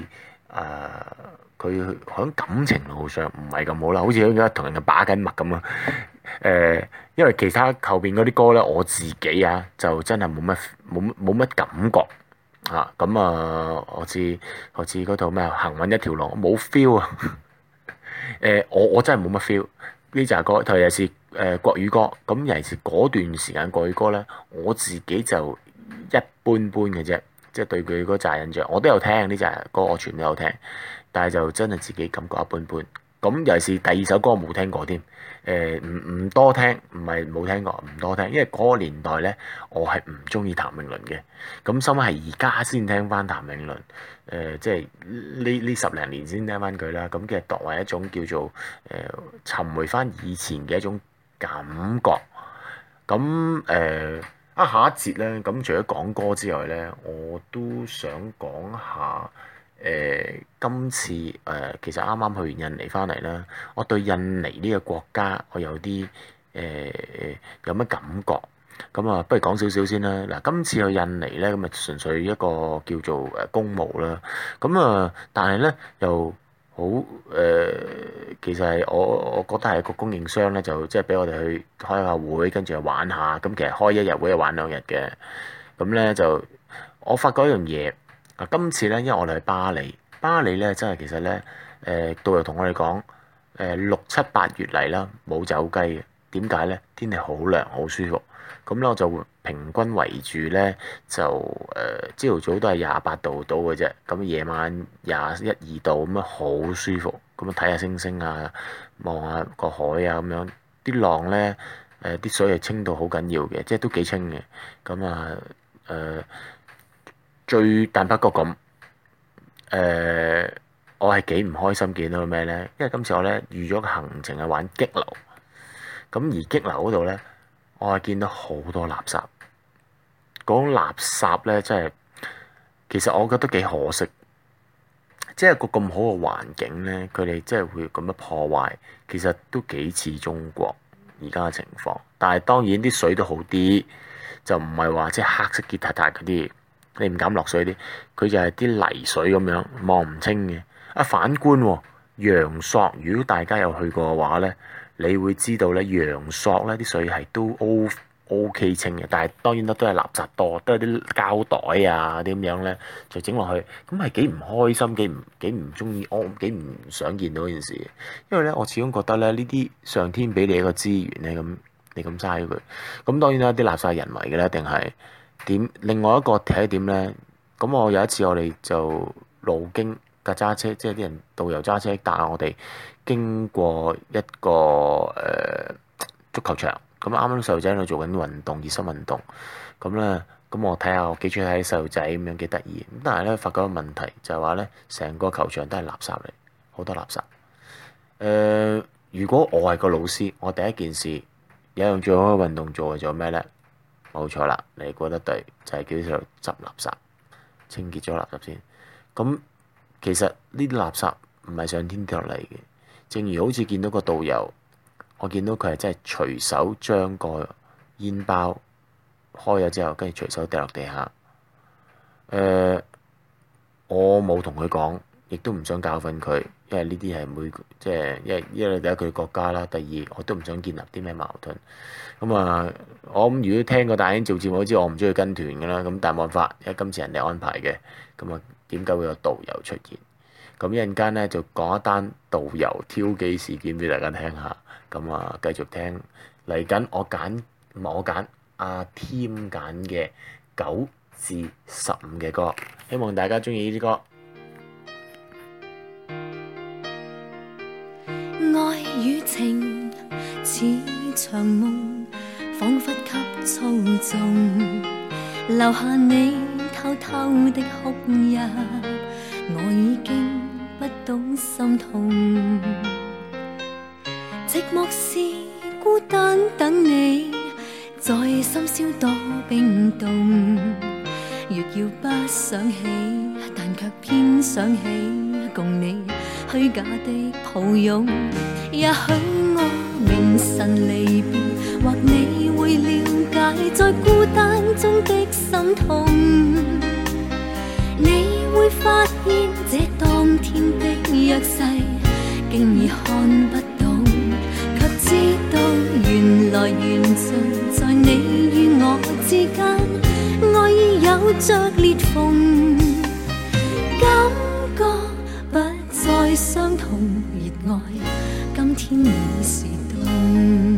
佢喺感情路上唔係咁好啦，好似而家同人哋把緊脈咁啊。誒、呃，因為其他後邊嗰啲歌咧，我自己啊就真係冇乜冇冇乜感覺啊。咁啊，好似好似嗰套咩行運一條龍，冇 feel 啊。誒、呃，我我真係冇乜 feel 呢隻歌，尤其是誒國語歌。咁尤其是嗰段時間國語歌咧，我自己就一般般嘅啫，即係對佢嗰扎印象，我都有聽呢隻歌，我全都有聽，但係就真係自己感覺一般般。咁尤其是第二首歌我冇聽過添，誒唔唔多聽，唔係冇聽過，唔多聽，因為嗰個年代咧，我係唔中意譚詠麟嘅。咁收尾係而家先聽翻譚詠麟，誒、呃、即係呢呢十零年先聽翻佢啦。咁其實作為一種叫做誒、呃、尋回翻以前嘅一種感覺。咁誒、呃、啊下一節咧，咁除咗講歌之外咧，我都想講下。誒、呃、今次誒、呃、其實啱啱去完印尼翻嚟啦，我對印尼呢個國家我有啲誒、呃、有乜感覺？咁啊，不如講少少先啦。嗱，今次去印尼咧，咁啊純粹一個叫做誒公務啦。咁啊，但係咧又好誒、呃，其實係我我覺得係一個供應商咧，就即係俾我哋去開下會，跟住去玩下。咁其實開一日會，玩兩日嘅。咁咧就我發覺一樣嘢。啊！今次咧，因為我哋去巴厘，巴厘咧真係其實咧，誒、呃、導遊同我哋講，誒、呃、六七八月嚟啦，冇走雞嘅。點解咧？天氣好涼，好舒服。咁咧我就平均圍住咧，就誒朝頭早都係廿八度到嘅啫。咁夜晚廿一二度咁樣，好舒服。咁啊睇下星星啊，望下個海啊咁樣。啲浪咧，誒、呃、啲水係清到好緊要嘅，即係都幾清嘅。咁啊誒。呃最但不過咁，誒、呃，我係幾唔開心見到咩咧？因為今次我咧預咗個行程係玩激流，咁而激流嗰度咧，我係見到好多垃圾。嗰種垃圾咧，真係其實我覺得幾可惜，即係個咁好嘅環境咧，佢哋真係會咁樣破壞，其實都幾似中國而家嘅情況。但係當然啲水都好啲，就唔係話即係黑色結塔塔嗰啲。你唔敢落水啲，佢就係啲泥水咁樣，望唔清嘅。啊，反觀喎，陽朔，如果大家有去過嘅話咧，你會知道咧，陽朔咧啲水係都 O O K 清嘅，但係當然啦，都係垃圾多，都係啲膠袋啊啲咁樣咧，就整落去，咁係幾唔開心，幾唔幾唔中意，我幾唔想見到呢件事。因為咧，我始終覺得咧，呢啲上天俾你一個資源咧，咁你咁嘥佢，咁當然啦，啲垃圾係人為嘅咧，定係？點另外一個睇一點咧，咁我有一次我哋就路經架揸車，即係啲人導遊揸車帶我哋經過一個誒、呃、足球場，咁啱啱細路仔喺度做緊運動，熱身運動，咁咧咁我睇下我幾中意睇細路仔咁樣幾得意，咁但係咧發覺個問題就係話咧，成個球場都係垃圾嚟，好多垃圾。誒、呃，如果我係個老師，我第一件事有樣最好嘅運動做嘅做咩咧？冇錯啦，你估得對，就係叫啲細路執垃圾，清潔咗垃圾先。咁其實呢啲垃圾唔係上天掉落嚟嘅，正如好似見到個導遊，我見到佢係真係隨手將個煙包開咗之後，跟住隨手掉落地下。誒、呃，我冇同佢講，亦都唔想教訓佢，因為呢啲係每即係因為因為第一佢國家啦，第二我都唔想建立啲咩矛盾。咁啊，我諗如果聽過大英做節目都知我唔中意跟團嘅啦，咁但係冇辦法，因為今次人哋安排嘅，咁啊點解會有導遊出現？咁一陣間咧就講一單導遊挑機事件俾大家聽下，咁啊繼續聽嚟緊我揀唔係我揀阿添揀嘅九至十五嘅歌，希望大家中意呢啲歌。 愛與情似場夢，彷彿給操縱，留下你偷偷的哭泣，我已經不懂心痛。寂寞是孤單等你，在深宵多冰凍。越要不想起，但卻偏想起，共你虛假的抱擁。也許我明晨離別，或你會了解，在孤單中的心痛。你會發現這當弱勢，竟已看不懂，卻知道緣來緣盡在你與我之間，愛已有着裂縫，感覺不再相同，熱愛今天已是冬。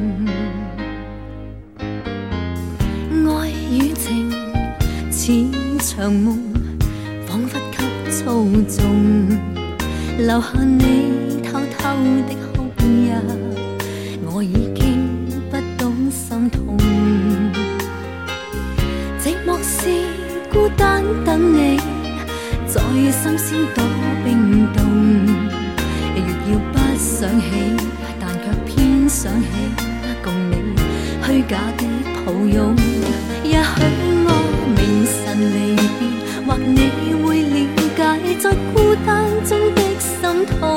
愛與情似場夢，彷彿給操縱，留下你偷偷的哭泣，我已經不懂心痛。寂寞是孤單等你，在心先躲冰凍。越要不想起，但卻偏想起，共你虛假的抱擁。也許我明晨離別，或你會了解，在孤單中的心痛。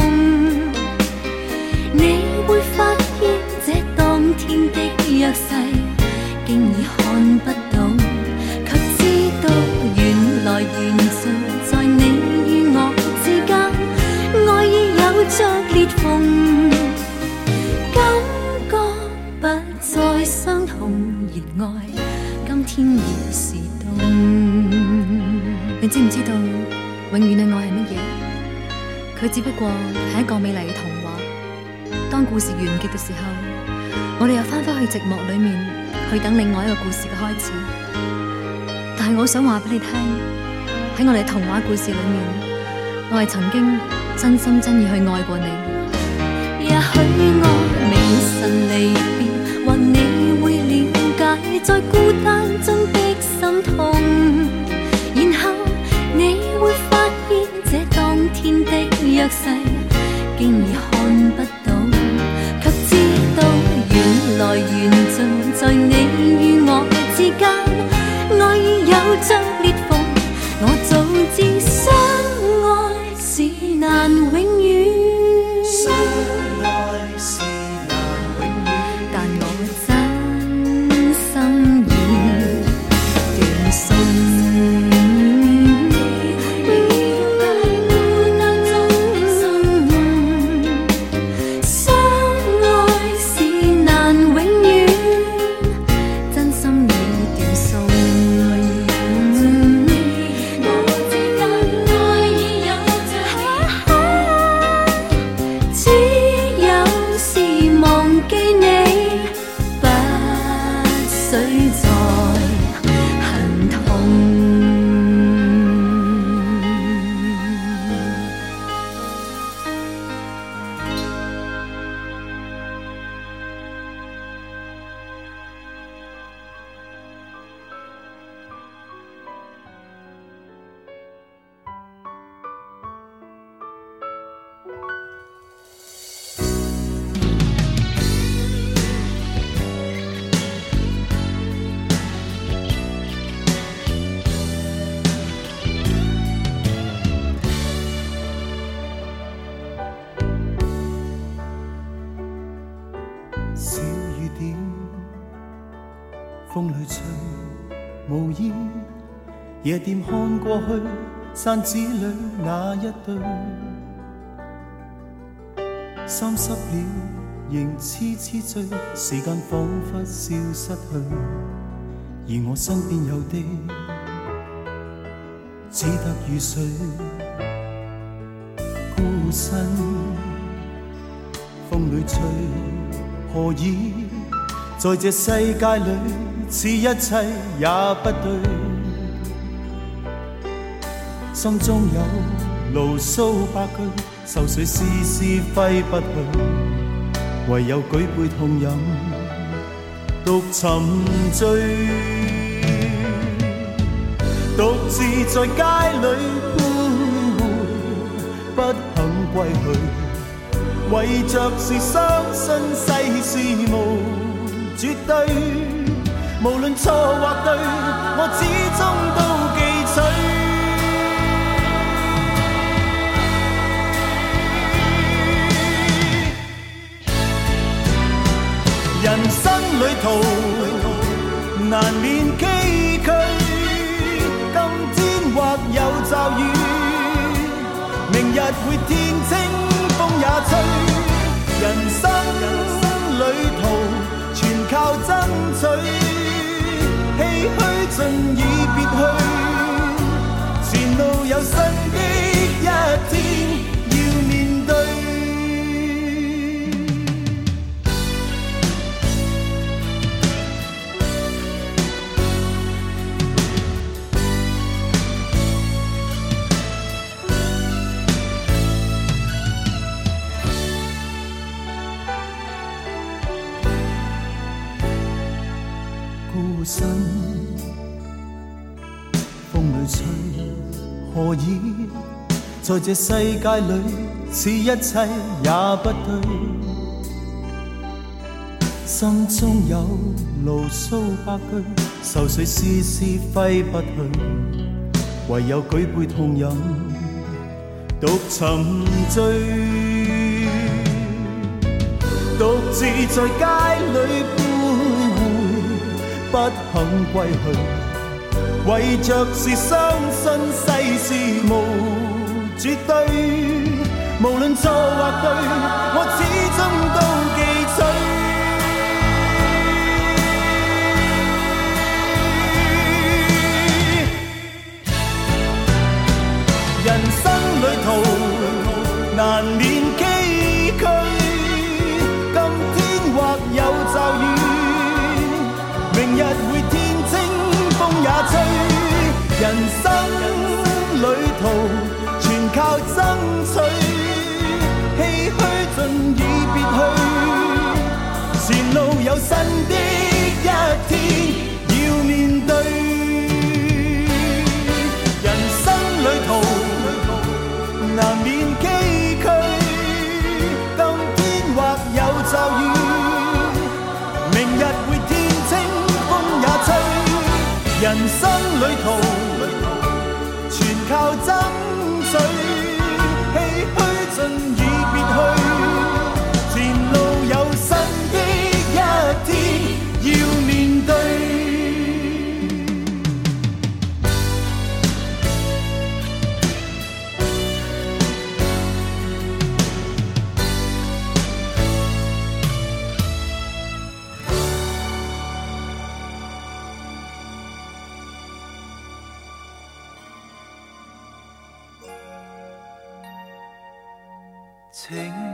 你會發現這當天的弱勢，竟已看不懂，卻知道緣來緣盡在你與我之間，愛已有着裂縫，感覺不再相同，熱愛今天已是冬。你知唔知道永遠嘅愛係乜嘢？佢只不過係一個美麗嘅童話。當故事完結嘅時候，我哋又翻返去寂寞裏面，去等另外一個故事嘅開始。但係我想話俾你聽，喺我哋童話故事裏面，我係曾經真心真意去愛過你。也許我明晨離別，或你會了解，在孤單中的心痛。然後你會發現這當天的弱勢，竟已看不懂，卻知道緣來緣盡在你與我之間，愛已有着裂縫。我早知相愛是難永遠，相愛是難永遠，但我真心已斷送。 小雨點，風裏吹，無意夜店看過去，山子裏那一對，衫濕了仍痴痴醉，時間彷彿消失去，而我身邊有的只得雨水，孤身風裏吹。何以在這世界裏，似一切也不對？心中有牢騷百句，愁緒絲絲揮不去，唯有舉杯痛飲，獨沉醉。獨自在街裏徘徊，不肯歸去。為着是相信世事無絕對，無論錯或對，我始終都記取。人生旅途難免崎嶇，今天或有驟雨， 明日會天清風也吹。人生旅途全靠爭取，唏噓盡已別去，前路有新的一天要面對。孤身風裏吹，何以在這世界裏，似一切也不對。心中有無數百句愁緒絲絲揮不去，唯有舉杯痛飲，獨沉醉。獨自在街裏不肯歸去，為着是相信世事無絕對，無論錯或對，我始終都記取。人生旅途難免崎嶇，今天或有驟雨，明日會天清風也吹。人生旅途全靠爭取，唏噓盡已別去，前路有新的一天要面對。人生旅途難免崎嶇，今天或有驟雨，明日會天清風也吹。人生旅途全靠爭取，唏噓盡已別去，前路有新的一天要面對。請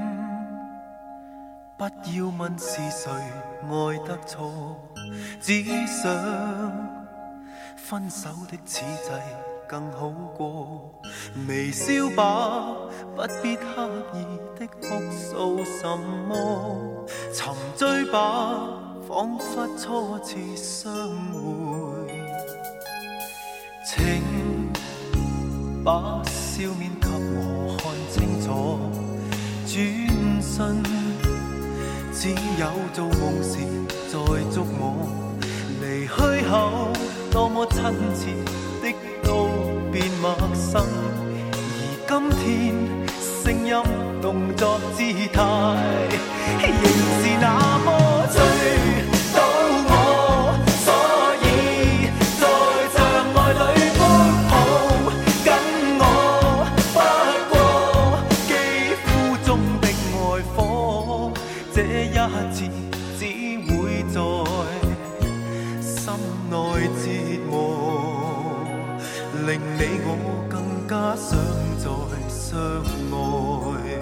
不要問是誰愛得錯，只想分手的此際更好過。微笑吧，不必刻意的哭訴什麼，沉醉吧，彷彿初次相會。請把笑面給我看清楚，轉身，只有做夢時在觸摸，離去後多麼親切的都變陌生，而今天聲音動作姿態仍是那麼追到我，所以在障礙裏奔跑跟我，不過肌膚中的愛火，這一次只會在心內折磨，令你我更加想再相愛。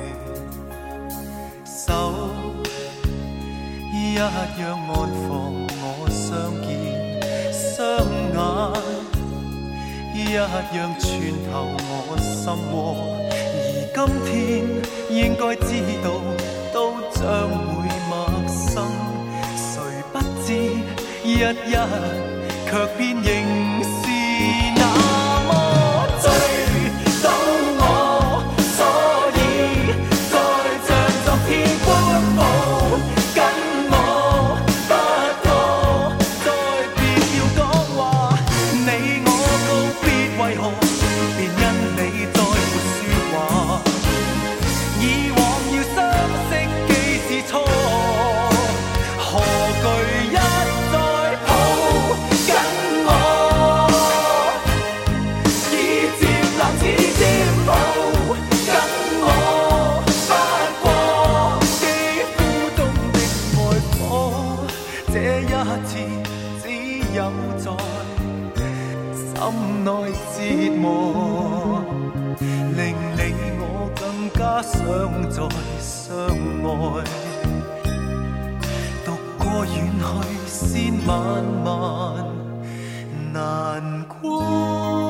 手一樣安放我相見，雙眼一樣穿透我心窩，而今天應該知道都將會陌生，誰不知一一卻偏仍是那麼追到我，所以在像昨天般抱跟我，不過再別要講話，你我告別為何便因你再沒說話，以往要相識既是錯，何懼一再抱緊我。 望，令你我更加想再相愛。獨過遠去，先慢慢難過。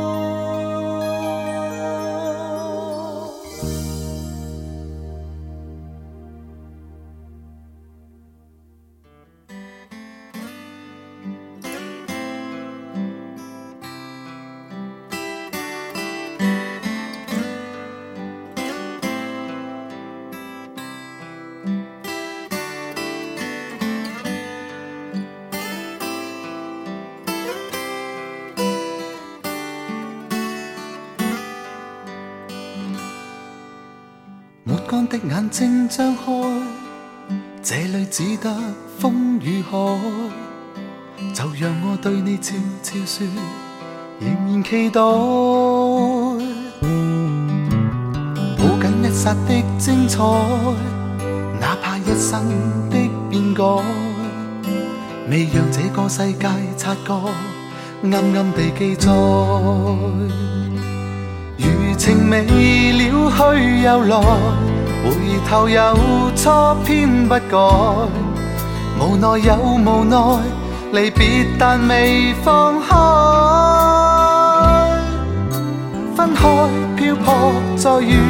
抹乾的眼睛張開，這裏只得風與海，就讓我對你悄悄說，仍然期待。抱緊一剎的精彩，哪怕一生的變改，未讓這個世界察覺，暗暗地記載。餘情未了去又來，回頭又錯偏不改，無奈又無奈，離別但未放開。分開漂泊再遇，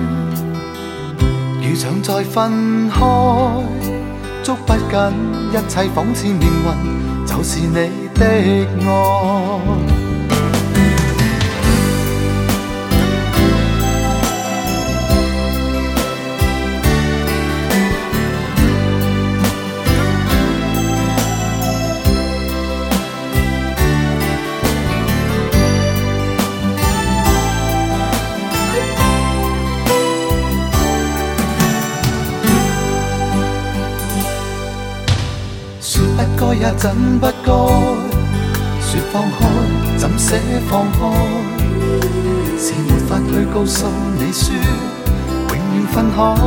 如像再分開，捉不緊一切仿似命運，就是你的愛。也怎不該說放開，怎捨放開？是沒法去告訴你說，永遠分開。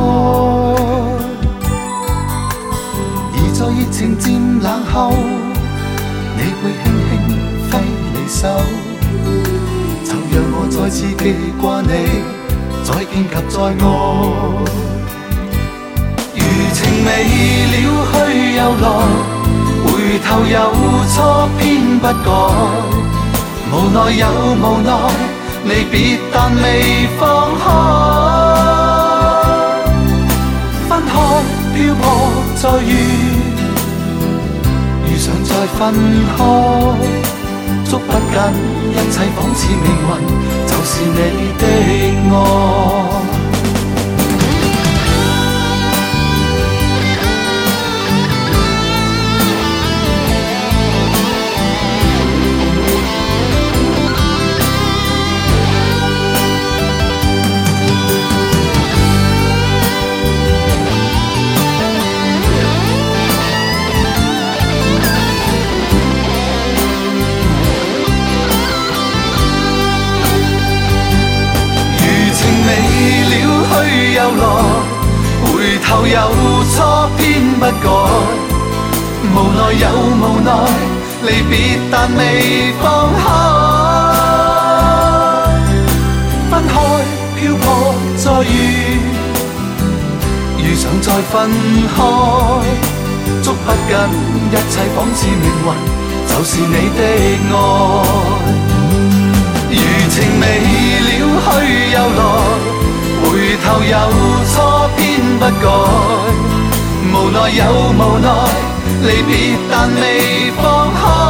而在熱情漸冷後，你會輕輕揮你手，就讓我再次記掛你，再見及再愛。餘情未了去又來，回頭又錯偏不改，無奈又無奈，離別但未放開。分開漂泊再遇，遇上再分開，捉不緊一切仿似命運，就是你的愛。又來，回頭又錯偏不改，無奈又無奈，離別但未放開。分開漂泊再遇，遇上再分開，捉不緊一切仿似命運，就是你的愛。餘情未了去又來，回頭又錯偏不改，無奈又無奈，離別但未放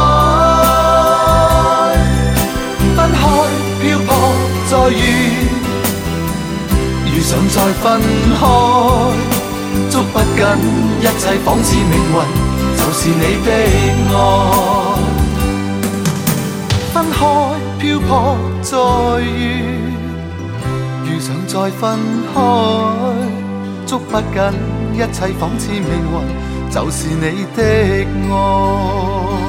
開。分開漂泊再遇，遇上再分開，捉不緊一切仿似命運，就是你的愛。分開漂泊再遇，遇上再分開，捉不緊一切仿似命運，就是你的愛。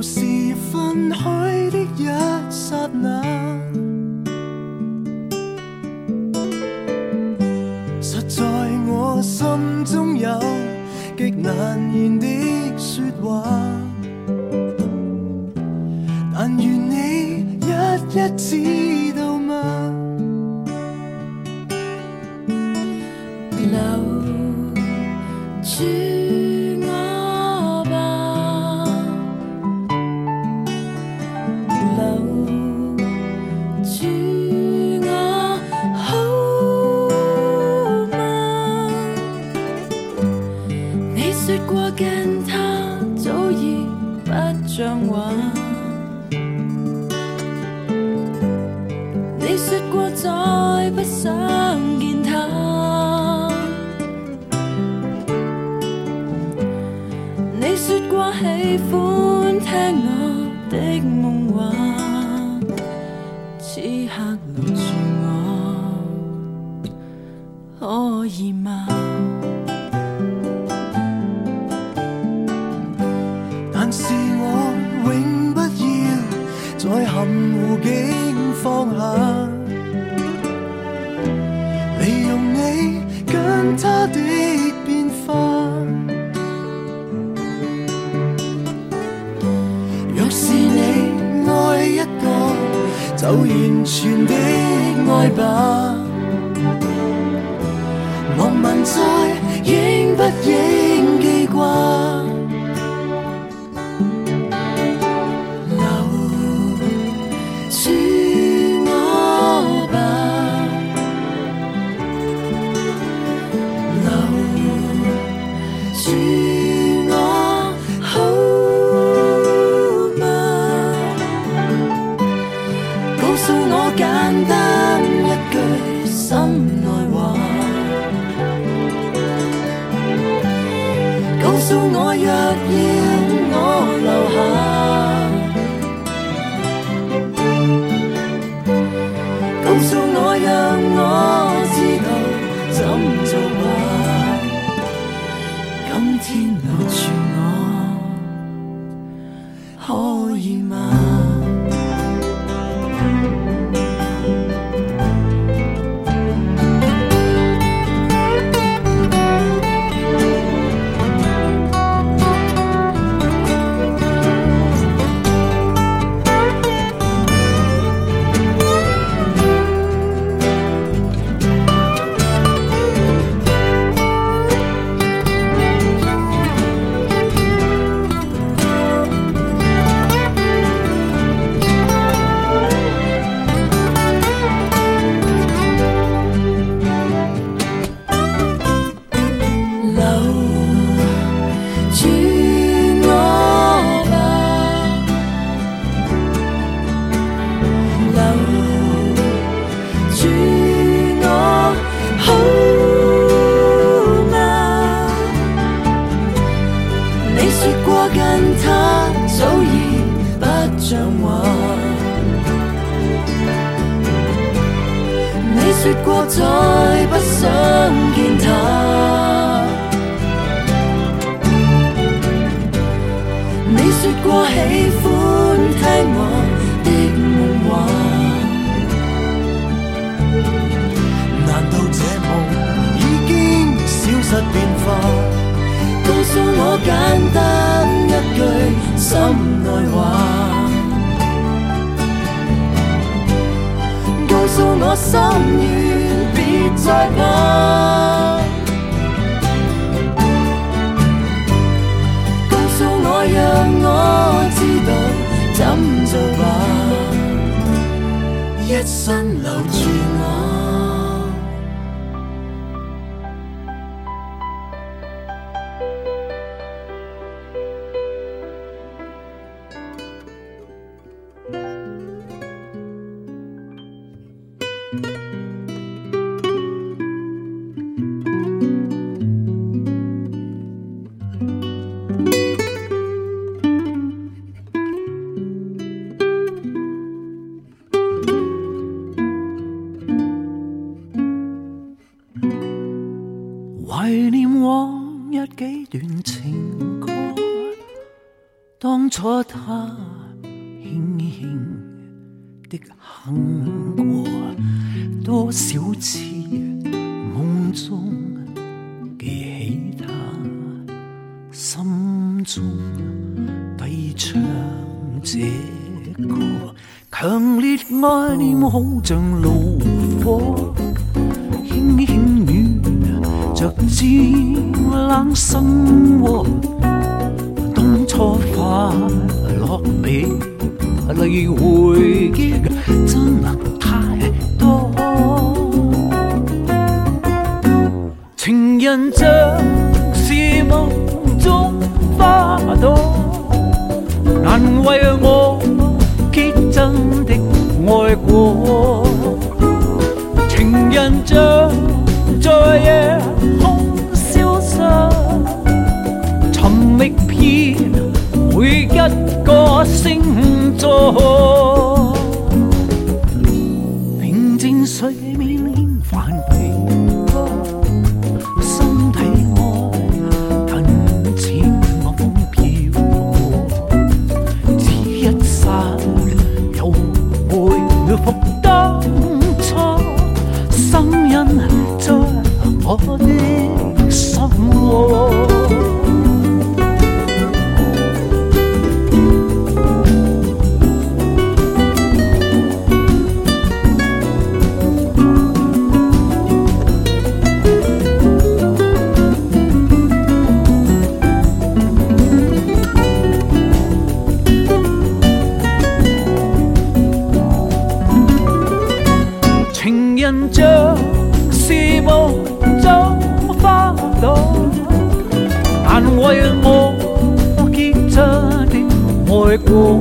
是分開的一剎那，實在我心中有極難言的說話，但願你一一知道嗎？ 留住我吧，留住我好嗎？你說過跟他早已不像話，你說過再不想見他，你說過喜歡聽我的夢話，此刻留住我可以嗎？ 但是我永不要再含糊境放下，利用你跟他的變化。若是你愛一個，就完全的愛吧。莫問再應不應記掛。說過再不想見他，你說過喜歡聽我的夢話，難道這夢已經消失變化？告訴我簡單一句心內話，告訴我心願別再怕，告訴我讓我知道怎做吧，一生留住我。 懷念往日幾段情歌，當初錯他輕輕的行過，多少次夢中記起他，心中低唱這歌，強烈愛念好像爐火，輕輕暖着漸冷生活，當初快樂比離回憶真太多，情人像是夢中花朵，難為我結真的愛過，情人像在夜空消失，尋覓遍每一個星座，平靜水面輕泛皮歌，心底愛近似晚風飄過，只一剎又回復當初，心印在我的心窩。像是夢中花朵，但為我結真的愛過，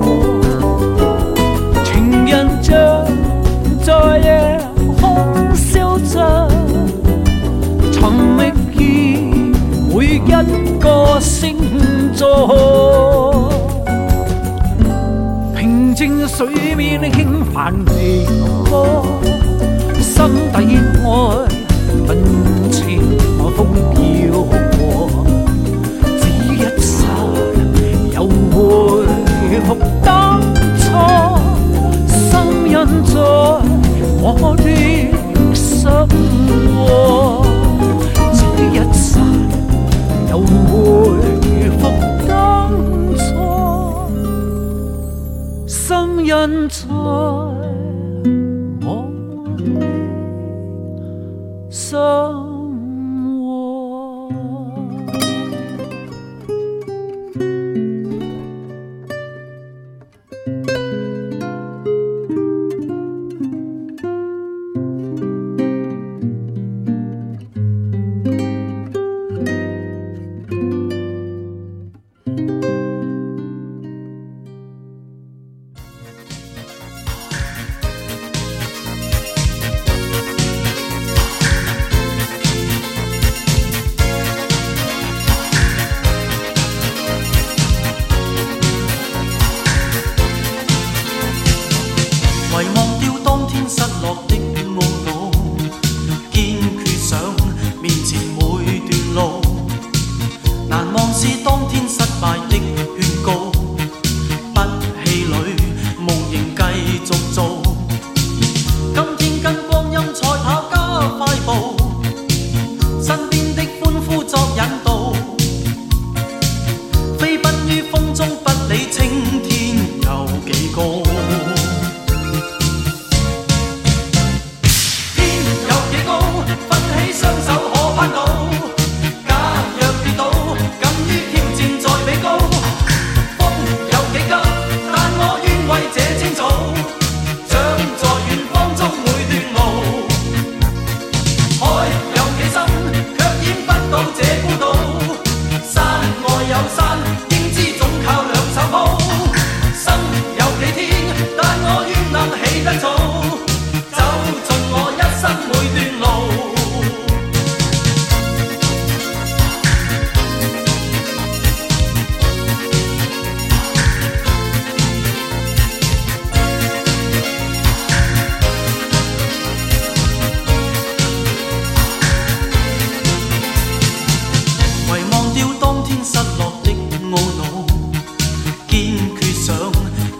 情人像在夜空消失，尋覓遍每一個星座，平靜水面輕泛微波，心底愛近似風飄過，只一剎又回復當初，心印在我的心窩，只一剎又回復當初，心印在心窩。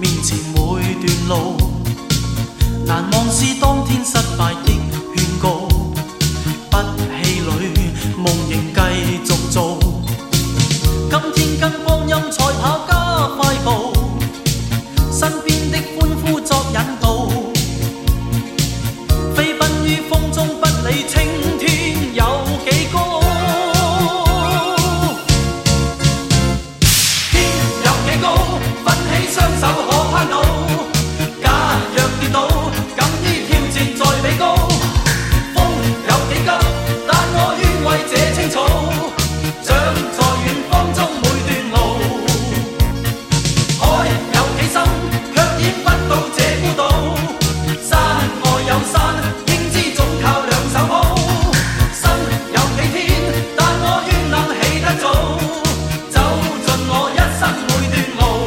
面前每段路，難忘是當天失敗的勸告，不氣餒，夢仍繼續做。今天跟光陰賽跑加快步，身邊的歡呼作引導，飛奔於風中不理青天有幾高。天有幾高，奮起雙手可攀到，假若跌倒，敢於挑戰再比高。風有幾急，但我願為這青草，長在遠方中每段路。海有幾深，卻淹不到這孤島。山外有山，應知總靠兩手抱。身有幾天，但我願能起得早，走盡我一生每段路。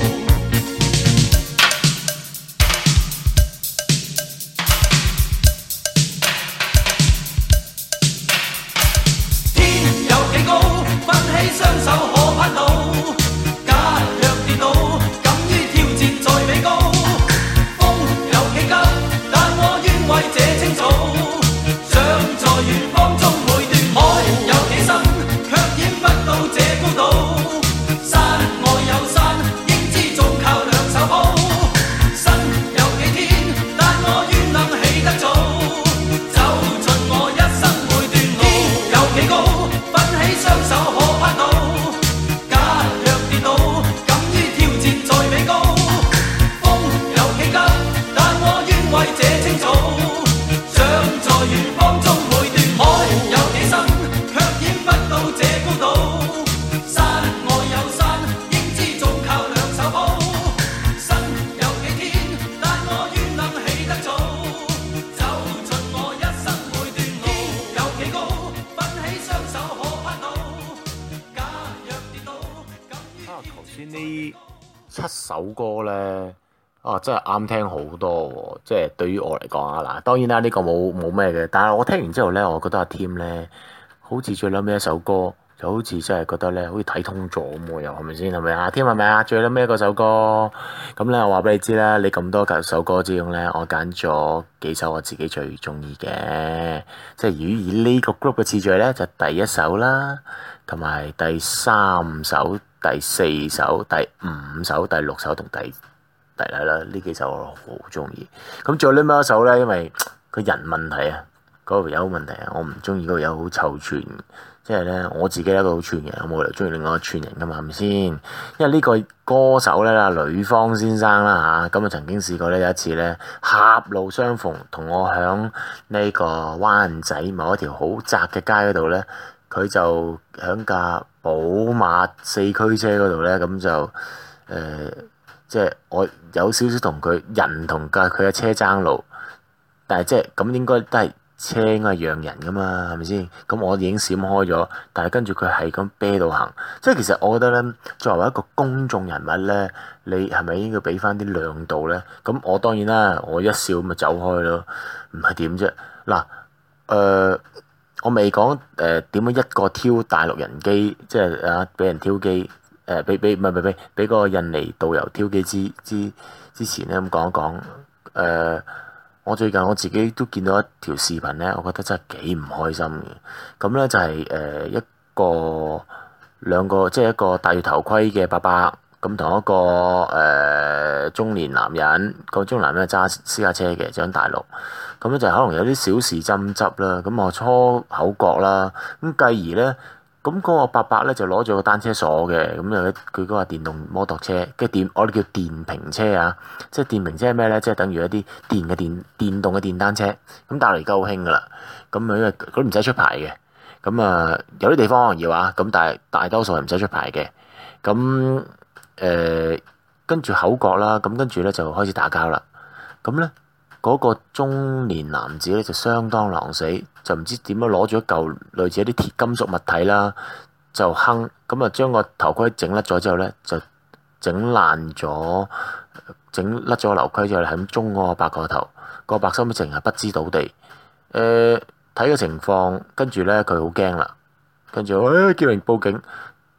天有幾高，奮起雙手可攀到，假若跌倒，敢於挑戰再比高。風有幾急，但我願為這青草，長在遠方中每段路。海有幾深，卻淹不到這孤島。山外有山，應知總靠兩手抱。身有幾天，但我願能起得早，走盡我一生每段路。天有幾高，奮起雙手可攀到，假若跌倒，敢於挑戰再比高。風有幾急，但我願為這青草，長在遠方中每段路。海有幾深，卻淹不到這孤島。山外有山，應知總靠兩手抱。身有幾天，但我願能起得早，走盡我一生每段路。有幾高，奮起雙手可攀到，假若跌倒，敢於啊， 挑頭戰先呢七首歌咧，啊真係啱聽好多喎！即係對於我嚟講啊，嗱當然啦，呢、個冇冇咩嘅，但係我聽完之後咧，我覺得阿 Tim 咧，好似最撚尾一首歌，就好似真係覺得咧，好似睇通咗咁喎，又係咪先？係咪啊？Tim 係咪啊？最撚尾嗰首歌，咁咧我話俾你知啦，你咁多首歌之中咧，我揀咗幾首我自己最中意嘅，即係如果以呢個 group 嘅次序咧，就第一首啦，同埋第三首、第四首、第五首、第六首同第第嚟啦，呢幾首我好中意。咁最尾一首咧，因為個人問題啊，嗰個有問題啊，我唔中意嗰個有好臭串，即係咧我自己一個好串嘅，我冇理由中意另外一個串人噶嘛，係咪先？因為呢個歌手咧，呂方先生啦嚇，咁啊曾經試過咧有一次咧狹路相逢，同我響呢個灣仔某一條好窄嘅街嗰度咧，佢就響架寶馬四驅車嗰度咧，咁就誒。呃即係我有少少同佢人同架佢嘅車爭路，但係即係咁應該都係車應該係讓人噶嘛，係咪先？咁我已經閃開咗，但係跟住佢係咁啤到行，即係其實我覺得咧，作為一個公眾人物咧，你係咪應該俾翻啲亮度咧？咁我當然啦，我一笑咪走開咯，唔係點啫？嗱，誒、呃，我未講誒點樣一個挑大陸人機，即係啊俾人挑機。誒俾俾唔係唔係俾俾個印尼導遊挑機之之之前咧咁講一講，誒、呃、我最近我自己都見到一條視頻咧，我覺得真係幾唔開心嘅。咁咧就係、是、誒、呃、一個兩個即係一個戴住頭盔嘅伯伯，咁同一個誒、呃、中年男人，個中年男人揸私家車嘅，就喺大陸。咁咧就可能有啲小事爭執啦，咁我初口角啦，咁繼而咧。咁嗰個伯伯咧就攞咗個單車鎖嘅，咁又佢嗰個電動摩托車，跟住電我哋叫電瓶車啊，即係電瓶車係咩咧？即係等於一啲電嘅電電動嘅電單車，咁大陸而家好興噶啦，咁因為佢唔使出牌嘅，咁啊有啲地方可能要啊，咁但係大多數係唔使出牌嘅，咁誒跟住口角啦，咁跟住咧就開始打交啦，咁咧。嗰個中年男子咧就相當狼死，就唔知點樣攞咗一嚿類似一啲鐵金屬物體啦，就哼咁啊，將個頭盔整甩咗之後咧，就整爛咗，整甩咗個頭盔之後，係咁中嗰個伯個頭，個伯心淨係不知倒地。誒睇個情況，跟住咧佢好驚啦，跟住誒叫人報警，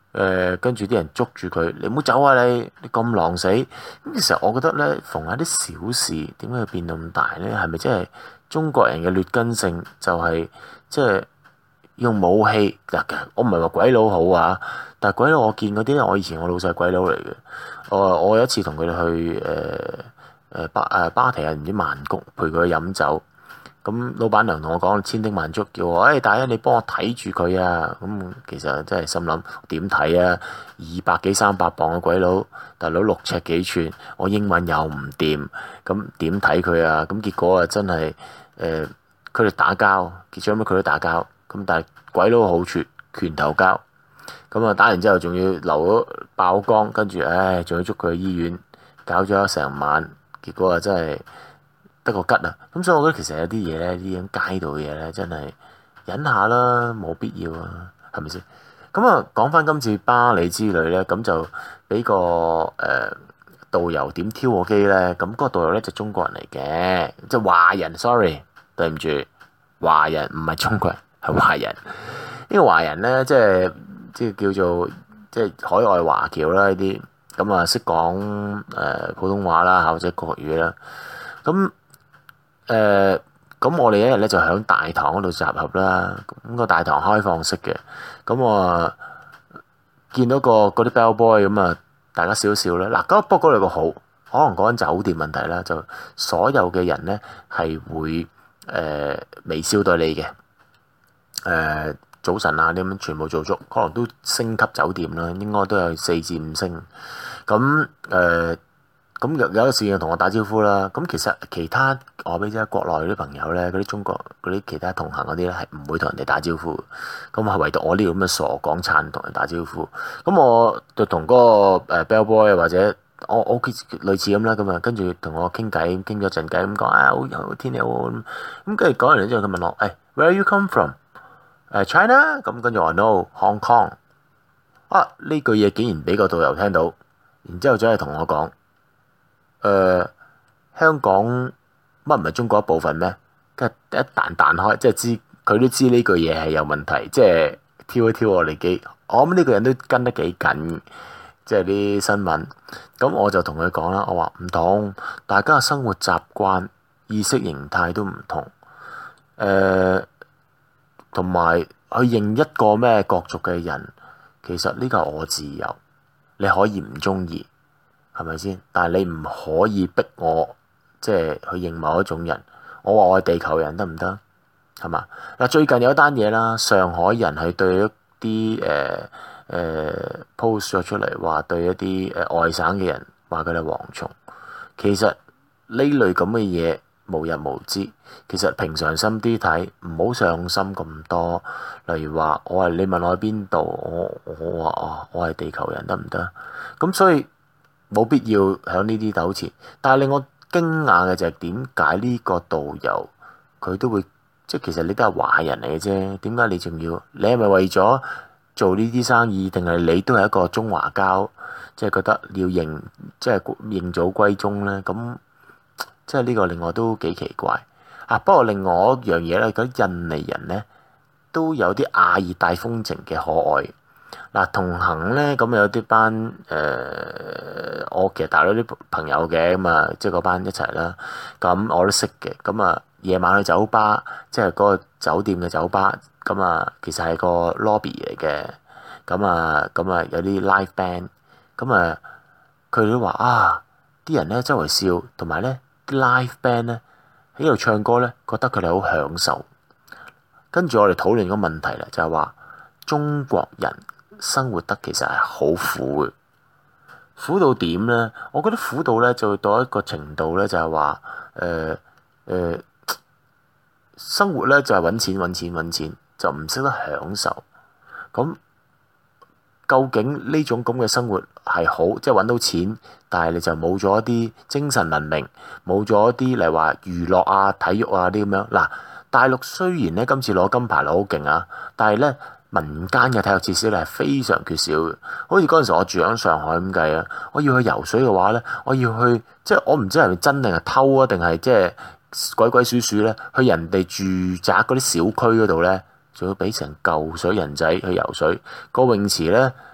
誒跟住啲人捉住佢，你唔好走啊你！你咁狼死。咁其實我覺得咧，逢下啲小事點解要變到咁大咧？係咪即係中國人嘅劣根性就係即係用武器嗱？我唔係話鬼佬好啊，但係鬼佬我見嗰啲，我以前我老細係鬼佬嚟嘅。我我有一次同佢哋去誒誒巴誒芭提雅唔知曼谷陪佢去飲酒。咁老闆娘同我講千叮萬囑，叫我誒、哎、大恩你幫我睇住佢啊！咁其實真係心諗點睇啊？二百幾三百磅嘅鬼佬，大佬六尺幾寸，我英文又唔掂，咁點睇佢啊？咁結果啊真係誒佢哋打交，結咗咩佢都打交。咁但係鬼佬嘅好處拳頭交，咁啊打完之後仲要流咗爆光，跟住唉仲要捉佢去醫院，搞咗成晚，結果啊真係〜得個吉啊！咁所以我覺得其實有啲嘢咧，呢啲街道嘅嘢咧，真係忍下啦，冇必要啊，係咪先？咁啊，講翻今次巴黎之旅咧，咁就俾個誒、呃、導遊點挑我機咧，咁、那、嗰個導遊咧就中國人嚟嘅，即係華人 ，sorry， 對唔住，華人唔係中國人，係華人。呢個華人咧，即係即係叫做即係海外華僑啦，呢啲咁啊識講誒普通話啦，或者國語啦，咁。誒咁、呃、我哋一日咧就喺大堂嗰度集合啦，咁、那個大堂開放式嘅，咁我見到個嗰啲 bell boy 咁啊，大家笑笑啦。嗱，咁不過嗰度個好，可能講緊酒店問題啦，就所有嘅人咧係會誒、呃、微笑對你嘅，誒、呃、早晨啊啲咁全部做足，可能都星級酒店啦，應該都有四至五星，咁誒。呃咁有有個事情同我打招呼啦，咁其實其他我俾啲國內啲朋友咧，嗰啲中國嗰啲其他同行嗰啲咧係唔會同人哋打招呼，咁係唯獨我呢個咁嘅傻港燦同人打招呼。咁我就同嗰個誒 bell boy 或者我我類似咁啦，咁啊跟住同我傾偈，傾咗陣偈咁講啊，好天氣好咁，咁跟住講完之後佢問我誒、hey, where you come from？ 誒 China？ 咁跟住我話 no Hong Kong。啊呢句嘢竟然俾個導遊聽到，然之後再係同我講。誒、呃、香港乜唔係中國一部分咩？跟住一彈彈開，即係知佢都知呢句嘢係有問題，即係挑一挑我哋機。我諗呢個人都跟得幾緊，即係啲新聞。咁我就同佢講啦，我話唔同，大家嘅生活習慣、意識形態都唔同。誒、呃，同埋去認一個咩國族嘅人，其實呢個係我自由，你可以唔中意。係咪先？但係你唔可以逼我，即係去認某一種人。我話我係地球人得唔得？係嘛？嗱，最近有一單嘢啦，上海人係對一啲誒誒 post 咗出嚟，話對一啲誒、呃、外省嘅人話佢哋蝗蟲。其實呢類咁嘅嘢無日無之。其實平常心啲睇，唔好上心咁多。例如話，我話你問我喺邊度，我我話哦，我係地球人得唔得？咁所以。冇必要喺呢啲糾纏，但係令我驚訝嘅就係點解呢個導遊佢都會即係其實你都係華人嚟嘅啫，點解你仲要？你係咪為咗做呢啲生意，定係你都係一個中華膠，即係覺得要認即係認祖歸宗咧？咁即係呢個令我都幾奇怪啊！不過另外一樣嘢咧，覺得印尼人咧都有啲亞熱帶風情嘅可愛。嗱，同行咧咁有啲班誒、呃，我其實大佬啲朋友嘅咁啊，即係嗰班一齊啦。咁我都識嘅。咁啊，夜晚去酒吧，即係嗰個酒店嘅酒吧。咁啊，其實係個 lobby 嚟嘅。咁啊，咁啊有啲 live band。咁啊，佢哋都話啊，啲人咧周圍笑，同埋咧啲 live band 咧喺度唱歌咧，覺得佢哋好享受。跟住我哋討論個問題啦，就係話中國人。生活得其實係好苦嘅，苦到點咧？我覺得苦到咧就到一個程度咧，就係話誒誒生活咧就係揾錢揾錢揾錢，就唔識得享受。咁究竟呢種咁嘅生活係好，即係揾到錢，但係你就冇咗一啲精神文明，冇咗一啲例如話娛樂啊、體育啊啲咁樣。嗱，大陸雖然咧今次攞金牌攞好勁啊，但係咧。民間嘅體育設施咧係非常缺少嘅，好似嗰陣時我住喺上海咁計啊，我要去游水嘅話咧，我要去即係我唔知係咪真定係偷啊，定係即係鬼鬼祟祟咧，去人哋住宅嗰啲小區嗰度咧，仲要俾成嚿水人仔去游水，個泳池咧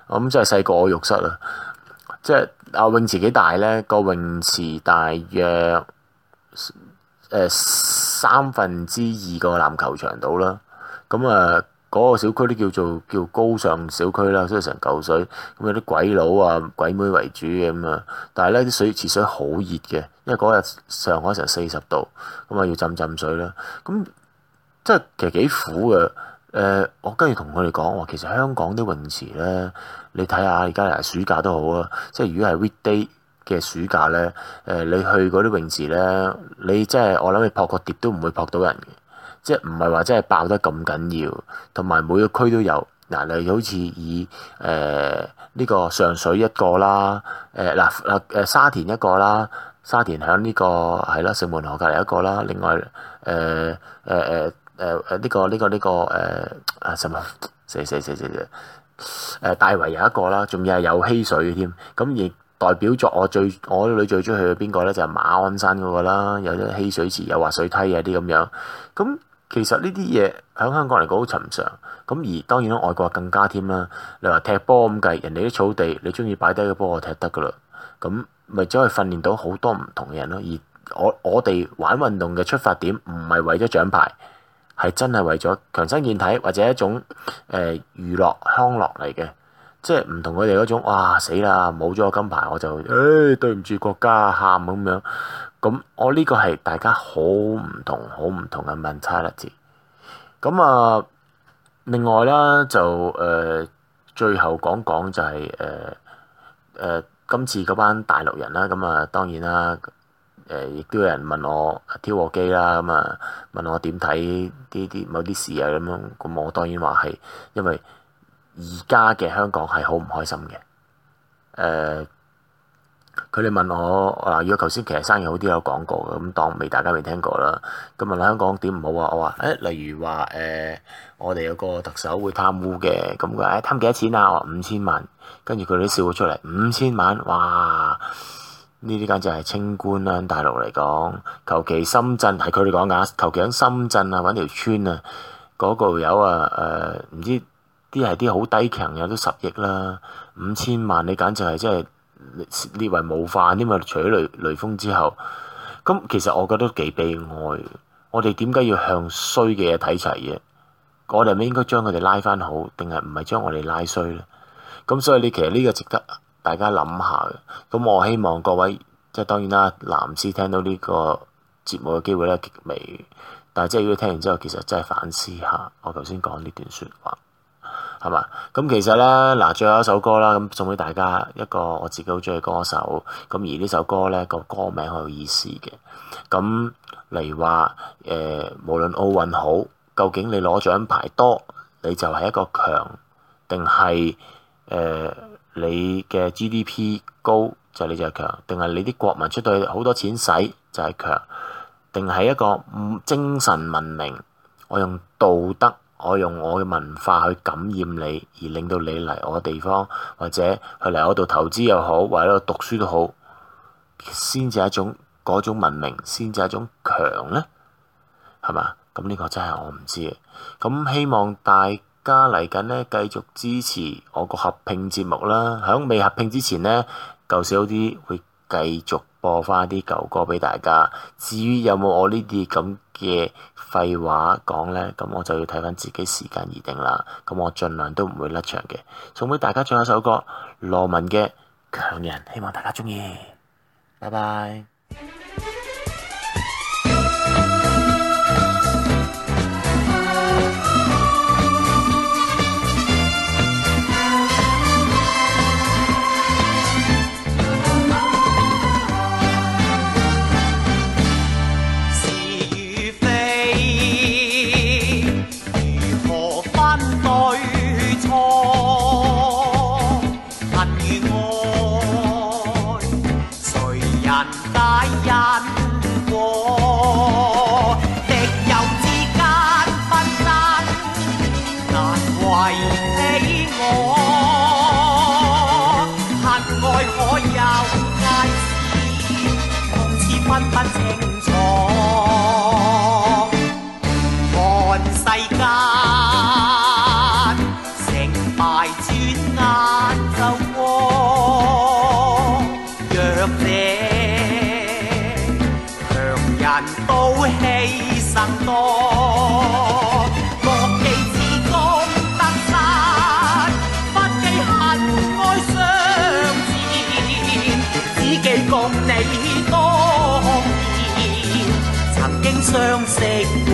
我諗真係細過我浴室啦。即係啊泳池幾大咧？個泳池大約誒、呃、三分之二個籃球場度啦。咁啊嗰個小區都叫做叫高尚小區啦，所以成嚿水。咁有啲鬼佬啊鬼妹為主嘅咁啊。但係咧啲水池水好熱嘅，因為嗰日上海成四十度，咁啊要浸浸水啦。咁即係其實幾苦嘅。誒、呃，我跟住同佢哋講話，其實香港啲泳池咧，你睇下而家嚟暑假都好啊。即係如果係 weekday 嘅暑假咧，誒、呃，你去嗰啲泳池咧，你即係我諗你撲個碟都唔會撲到人嘅，即係唔係話真係爆得咁緊要。同埋每個區都有嗱，例如好似以誒呢、呃這個上水一個啦，誒嗱嗱誒沙田一個啦，沙田響呢、這個係啦，城門河隔離一個啦，另外誒誒誒。呃呃呃誒誒呢個呢、這個呢、這個誒啊什麼死死死死死誒大圍有一個啦，仲要係有溪水嘅添，咁亦代表咗我最我女最中意去嘅邊個咧，就係、是、馬鞍山嗰個啦，有啲溪水池，有滑水梯啊啲咁樣。咁其實呢啲嘢喺香港嚟講好尋常，咁而當然啦，外國更加添啦。你話踢波咁計，人哋啲草地你中意擺低個波我踢得噶啦，咁咪只可以訓練到好多唔同嘅人咯。而我我哋玩運動嘅出發點唔係為咗獎牌。係真係為咗強身健體或者一種誒、呃、娛樂康樂嚟嘅，即係唔同佢哋嗰種哇死啦冇咗個金牌我就誒、哎、對唔住國家喊咁樣，咁我呢個係大家好唔同好唔同嘅 mentality。咁啊，另外啦就誒、呃、最後講講就係誒誒今次嗰班大陸人啦，咁啊當然啦。誒，亦都有人問我挑我機啦，咁啊問我點睇啲啲某啲事啊咁樣，咁我當然話係因為而家嘅香港係好唔開心嘅。誒、呃，佢哋問我啊，如果頭先其實生意好啲有講過嘅，咁當未大家未聽過啦。咁問香港點唔好啊？我話誒、欸，例如話誒、呃，我哋有個特首會貪污嘅，咁佢誒貪幾多錢啊？我話五千萬，跟住佢哋笑咗出嚟，五千萬，哇！呢啲簡直係清官啦！大陸嚟講，求其深圳係佢哋講㗎，求其喺深圳啊揾條村啊，嗰個友啊誒，唔知啲係啲好低強有都十億啦，五千萬你簡直係真係列為模範添嘛！除咗雷雷鋒之後，咁其實我覺得幾悲哀。我哋點解要向衰嘅嘢睇齊嘅？我哋係咪應該將佢哋拉翻好，定係唔係將我哋拉衰咧？咁所以你其實呢個值得大家諗下嘅，咁我希望各位即係當然啦，藍絲聽到呢個節目嘅機會咧極微，但係即係如果聽完之後，其實真係反思下我頭先講呢段説話，係嘛？咁其實咧嗱，最後一首歌啦，咁送俾大家一個我自己好中意嘅歌手，咁而呢首歌咧個歌名好有意思嘅，咁例如話誒、呃，無論奧運好，究竟你攞獎牌多，你就係一個強，定係誒？你嘅 G D P 高就係你就係強，定係你啲國民出到去好多錢使就係強，定係一個精神文明？我用道德，我用我嘅文化去感染你，而令到你嚟我地方，或者去嚟我度投資又好，或者度讀書都好，先至係一種嗰種文明，先至係一種強咧，係嘛？咁呢個真係我唔知嘅。咁希望大家嚟緊咧，繼續支持我個合併節目啦。喺未合併之前咧，舊時好啲會繼續播翻啲舊歌俾大家。至於有冇我呢啲咁嘅廢話講咧，咁我就要睇翻自己時間而定啦。咁我盡量都唔會甩場嘅。送俾大家最後一首歌，羅文嘅《強人》，希望大家中意。拜拜。 分不清楚，看世間成敗轉眼。 都犧牲多，莫記此功得失，不記恨愛相纏，只記共你當年曾經相識過。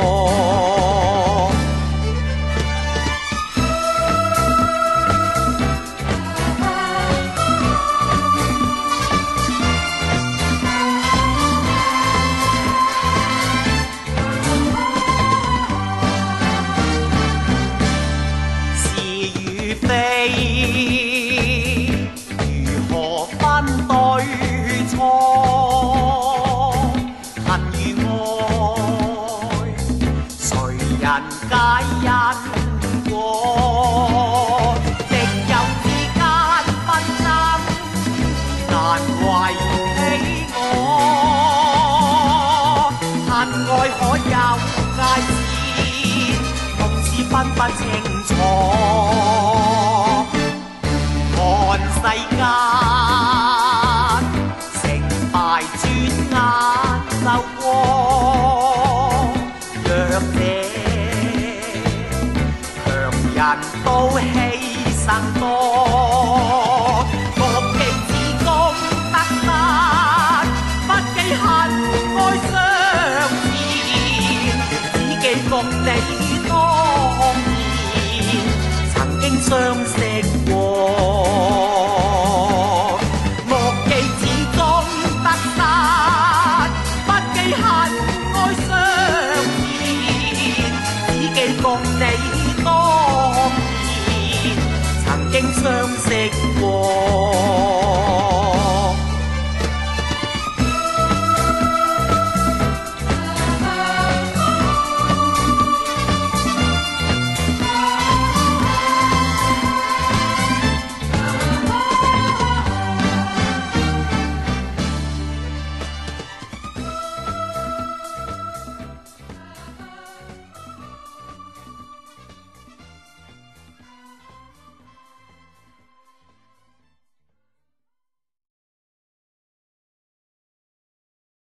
分不清楚，看世間成敗轉眼就過，弱者強人都犧牲多，莫記此功得失，不記恨愛相纏，只記共你